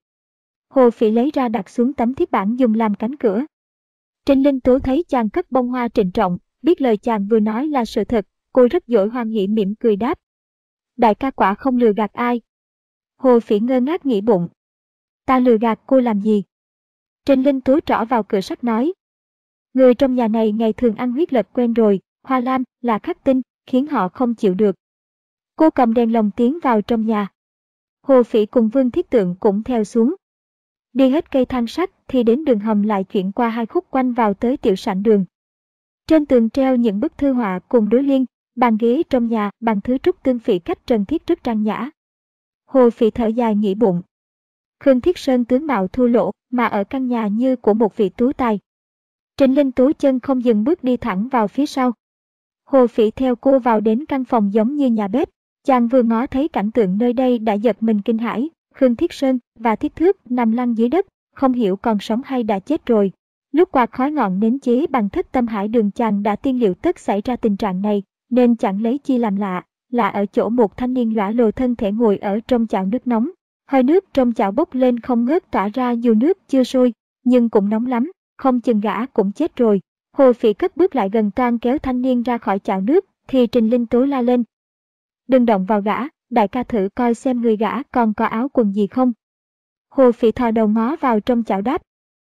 Hồ Phỉ lấy ra đặt xuống tấm thiết bản dùng làm cánh cửa. Trịnh Linh Tú thấy chàng cất bông hoa trịnh trọng, biết lời chàng vừa nói là sự thật, cô rất giỏi hoan hỉ mỉm cười đáp. Đại ca quả không lừa gạt ai. Hồ Phỉ ngơ ngác nghĩ bụng. Ta lừa gạt cô làm gì? Trịnh Linh Tú trỏ vào cửa sắt nói. Người trong nhà này ngày thường ăn huyết lật quen rồi, hoa lam là khắc tinh, khiến họ không chịu được. Cô cầm đèn lồng tiến vào trong nhà. Hồ Phỉ cùng Vương Thiết Tượng cũng theo xuống. Đi hết cây thang sắt thì đến đường hầm lại chuyển qua hai khúc quanh vào tới tiểu sảnh đường. Trên tường treo những bức thư họa cùng đối liên, bàn ghế trong nhà bằng thứ trúc tương phỉ cách trần thiết rất trang nhã. Hồ Phỉ thở dài nghĩ bụng. Khương Thiết Sơn tướng mạo thua lỗ mà ở căn nhà như của một vị tú tài. Trịnh Linh Tú chân không dừng bước đi thẳng vào phía sau. Hồ Phỉ theo cô vào đến căn phòng giống như nhà bếp. Chàng vừa ngó thấy cảnh tượng nơi đây đã giật mình kinh hãi. Khương Thiết Sơn và Thiết Thước nằm lăn dưới đất, không hiểu còn sống hay đã chết rồi. Lúc quạt khói ngọn nến chế bằng thất tâm hải đường chàng đã tiên liệu tất xảy ra tình trạng này, nên chẳng lấy chi làm lạ, là ở chỗ một thanh niên lõa lồ thân thể ngồi ở trong chảo nước nóng. Hơi nước trong chảo bốc lên không ngớt tỏa ra dù nước chưa sôi, nhưng cũng nóng lắm, không chừng gã cũng chết rồi. Hồ Phỉ cất bước lại gần toan kéo thanh niên ra khỏi chảo nước, thì Trịnh Linh Tú la lên. Đừng động vào gã, đại ca thử coi xem người gã còn có áo quần gì không. Hồ Phỉ thò đầu ngó vào trong chảo đáp.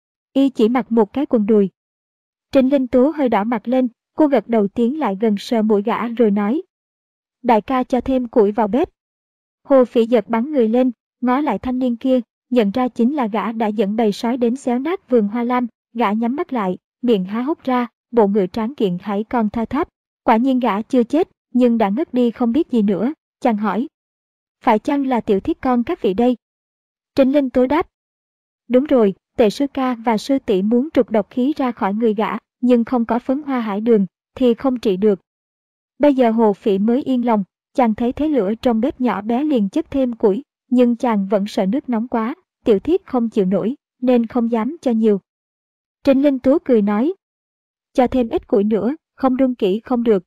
Y chỉ mặc một cái quần đùi. Trịnh Linh Tú hơi đỏ mặt lên, cô gật đầu tiến lại gần sờ mũi gã rồi nói. Đại ca cho thêm củi vào bếp. Hồ Phỉ giật bắn người lên, ngó lại thanh niên kia, nhận ra chính là gã đã dẫn bầy sói đến xéo nát vườn hoa lam. Gã nhắm mắt lại, miệng há hốc ra, bộ ngựa tráng kiện hãy còn thoi thóp. Quả nhiên gã chưa chết, nhưng đã ngất đi không biết gì nữa. Chàng hỏi. Phải chăng là tiểu thiết con các vị đây? Trịnh Linh Tú đáp. Đúng rồi, tệ sư ca và sư tỷ muốn trục độc khí ra khỏi người gã, nhưng không có phấn hoa hải đường, thì không trị được. Bây giờ Hồ Phỉ mới yên lòng, chàng thấy thế lửa trong bếp nhỏ bé liền chất thêm củi, nhưng chàng vẫn sợ nước nóng quá, tiểu thiết không chịu nổi, nên không dám cho nhiều. Trịnh Linh Tú cười nói. Cho thêm ít củi nữa, không đun kỹ không được.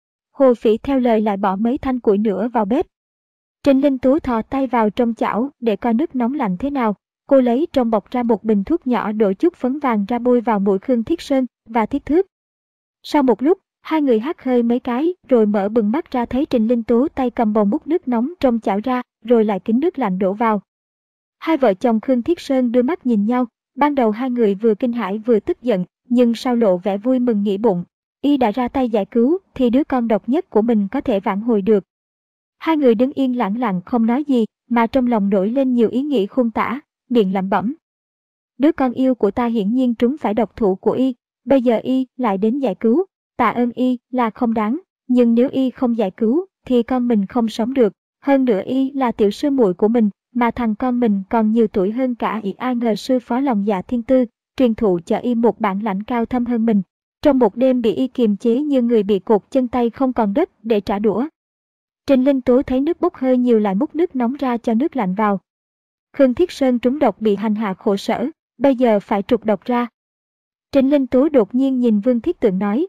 Hồ Phỉ theo lời lại bỏ mấy thanh củi nữa vào bếp. Trịnh Linh Tú thò tay vào trong chảo để coi nước nóng lạnh thế nào. Cô lấy trong bọc ra một bình thuốc nhỏ đổ chút phấn vàng ra bôi vào mũi Khương Thiết Sơn và Thiết Thước. Sau một lúc, hai người hắt hơi mấy cái rồi mở bừng mắt ra thấy Trịnh Linh Tú tay cầm bầu múc nước nóng trong chảo ra, rồi lại kính nước lạnh đổ vào. Hai vợ chồng Khương Thiết Sơn đưa mắt nhìn nhau, ban đầu hai người vừa kinh hãi vừa tức giận, nhưng sau lộ vẻ vui mừng nghĩ bụng. Y đã ra tay giải cứu thì đứa con độc nhất của mình có thể vãn hồi được. Hai người đứng yên lặng lặng không nói gì, mà trong lòng nổi lên nhiều ý nghĩ khôn tả, miệng lẩm bẩm. Đứa con yêu của ta hiển nhiên trúng phải độc thủ của Y, bây giờ Y lại đến giải cứu, tạ ơn Y là không đáng, nhưng nếu Y không giải cứu thì con mình không sống được, hơn nữa Y là tiểu sư muội của mình, mà thằng con mình còn nhiều tuổi hơn cả Y, ai ngờ sư phó lòng dạ thiên tư, truyền thụ cho Y một bản lãnh cao thâm hơn mình. Trong một đêm bị Y kiềm chế như người bị cột chân tay không còn đất để trả đũa. Trịnh Linh Tú thấy nước bốc hơi nhiều lại múc nước nóng ra cho nước lạnh vào. Khương Thiết Sơn trúng độc bị hành hạ khổ sở, bây giờ phải trục độc ra. Trịnh Linh Tú đột nhiên nhìn Vương Thiết Tượng nói.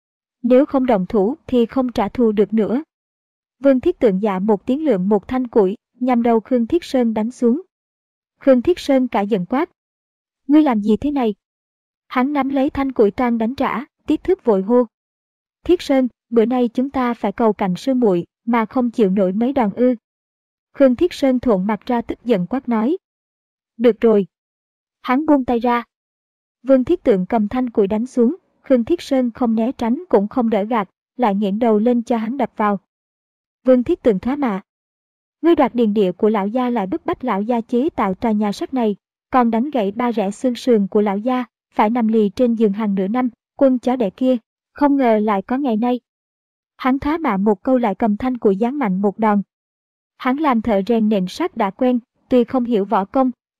Nếu không động thủ thì không trả thù được nữa. Vương Thiết Tượng dạ một tiếng lượm một thanh củi, nhằm đầu Khương Thiết Sơn đánh xuống. Khương Thiết Sơn cả giận quát. Ngươi làm gì thế này? Hắn nắm lấy thanh củi toan đánh trả, Thiết Thước vội hô. Thiết Sơn, bữa nay chúng ta phải cầu cạnh sư muội mà không chịu nổi mấy đòn ư. Khương Thiết Sơn thuộn mặt ra tức giận quát nói. Được rồi. Hắn buông tay ra. Vương Thiết Tượng cầm thanh củi đánh xuống, Khương Thiết Sơn không né tránh cũng không đỡ gạt, lại nghiễng đầu lên cho hắn đập vào. Vương Thiết Tượng thoá mạ. Ngươi đoạt điền địa của lão gia lại bức bách lão gia chế tạo tòa nhà sắt này, còn đánh gãy ba rẽ xương sườn của lão gia, phải nằm lì trên giường hàng nửa năm, quân chó đẻ kia, không ngờ lại có ngày nay. Hắn thoá mạ một câu lại cầm thanh củi giáng mạnh một đòn. Hắn làm thợ rèn nện sắt đã quen, tuy không hiểu võ công,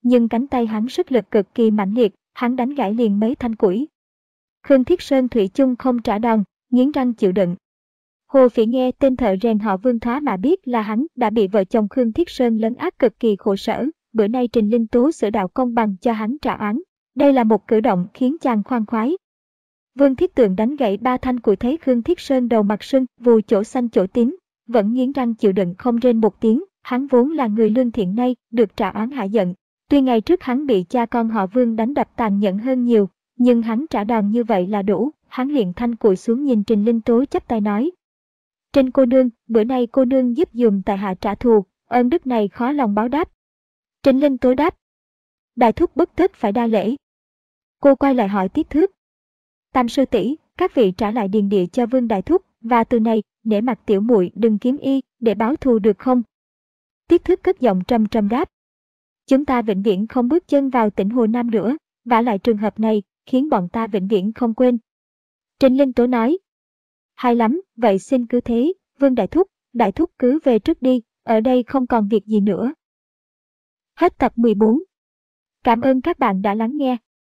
nhưng cánh tay hắn sức lực cực kỳ mãnh liệt, hắn đánh gãy liền mấy thanh củi. Khương Thiết Sơn thủy chung không trả đòn, nghiến răng chịu đựng. Hồ Phỉ nghe tên thợ rèn họ Vương thoá mà biết là hắn đã bị vợ chồng Khương Thiết Sơn lấn át cực kỳ khổ sở, bữa nay Trình Linh Tố sửa đạo công bằng cho hắn trả oán. Đây là một cử động khiến chàng khoan khoái. Vương Thiết Tượng đánh gãy ba thanh củi thấy Khương Thiết Sơn đầu mặt sưng, vù chỗ xanh chỗ tím, vẫn nghiến răng chịu đựng không rên một tiếng, hắn vốn là người lương thiện nay, được trả oán hạ giận. Tuy ngày trước hắn bị cha con họ Vương đánh đập tàn nhẫn hơn nhiều, nhưng hắn trả đòn như vậy là đủ, hắn liền thanh cùi xuống nhìn Trình Linh Tố chắp tay nói. Trình cô nương, bữa nay cô nương giúp dùm tại hạ trả thù, ơn đức này khó lòng báo đáp. Trình Linh Tố đáp. Đại thúc bất tất phải đa lễ. Cô quay lại hỏi Tiết Thước. Tam sư tỷ, các vị trả lại điền địa cho Vương đại thúc, và từ này, nể mặt tiểu muội đừng kiếm y, để báo thù được không? Tiết Thước cất giọng trầm trầm đáp. Chúng ta vĩnh viễn không bước chân vào tỉnh Hồ Nam nữa, vả lại trường hợp này, khiến bọn ta vĩnh viễn không quên. Trình Linh Tố nói. Hay lắm, vậy xin cứ thế, Vương đại thúc, đại thúc cứ về trước đi, ở đây không còn việc gì nữa. Hết tập mười bốn. Cảm ơn các bạn đã lắng nghe.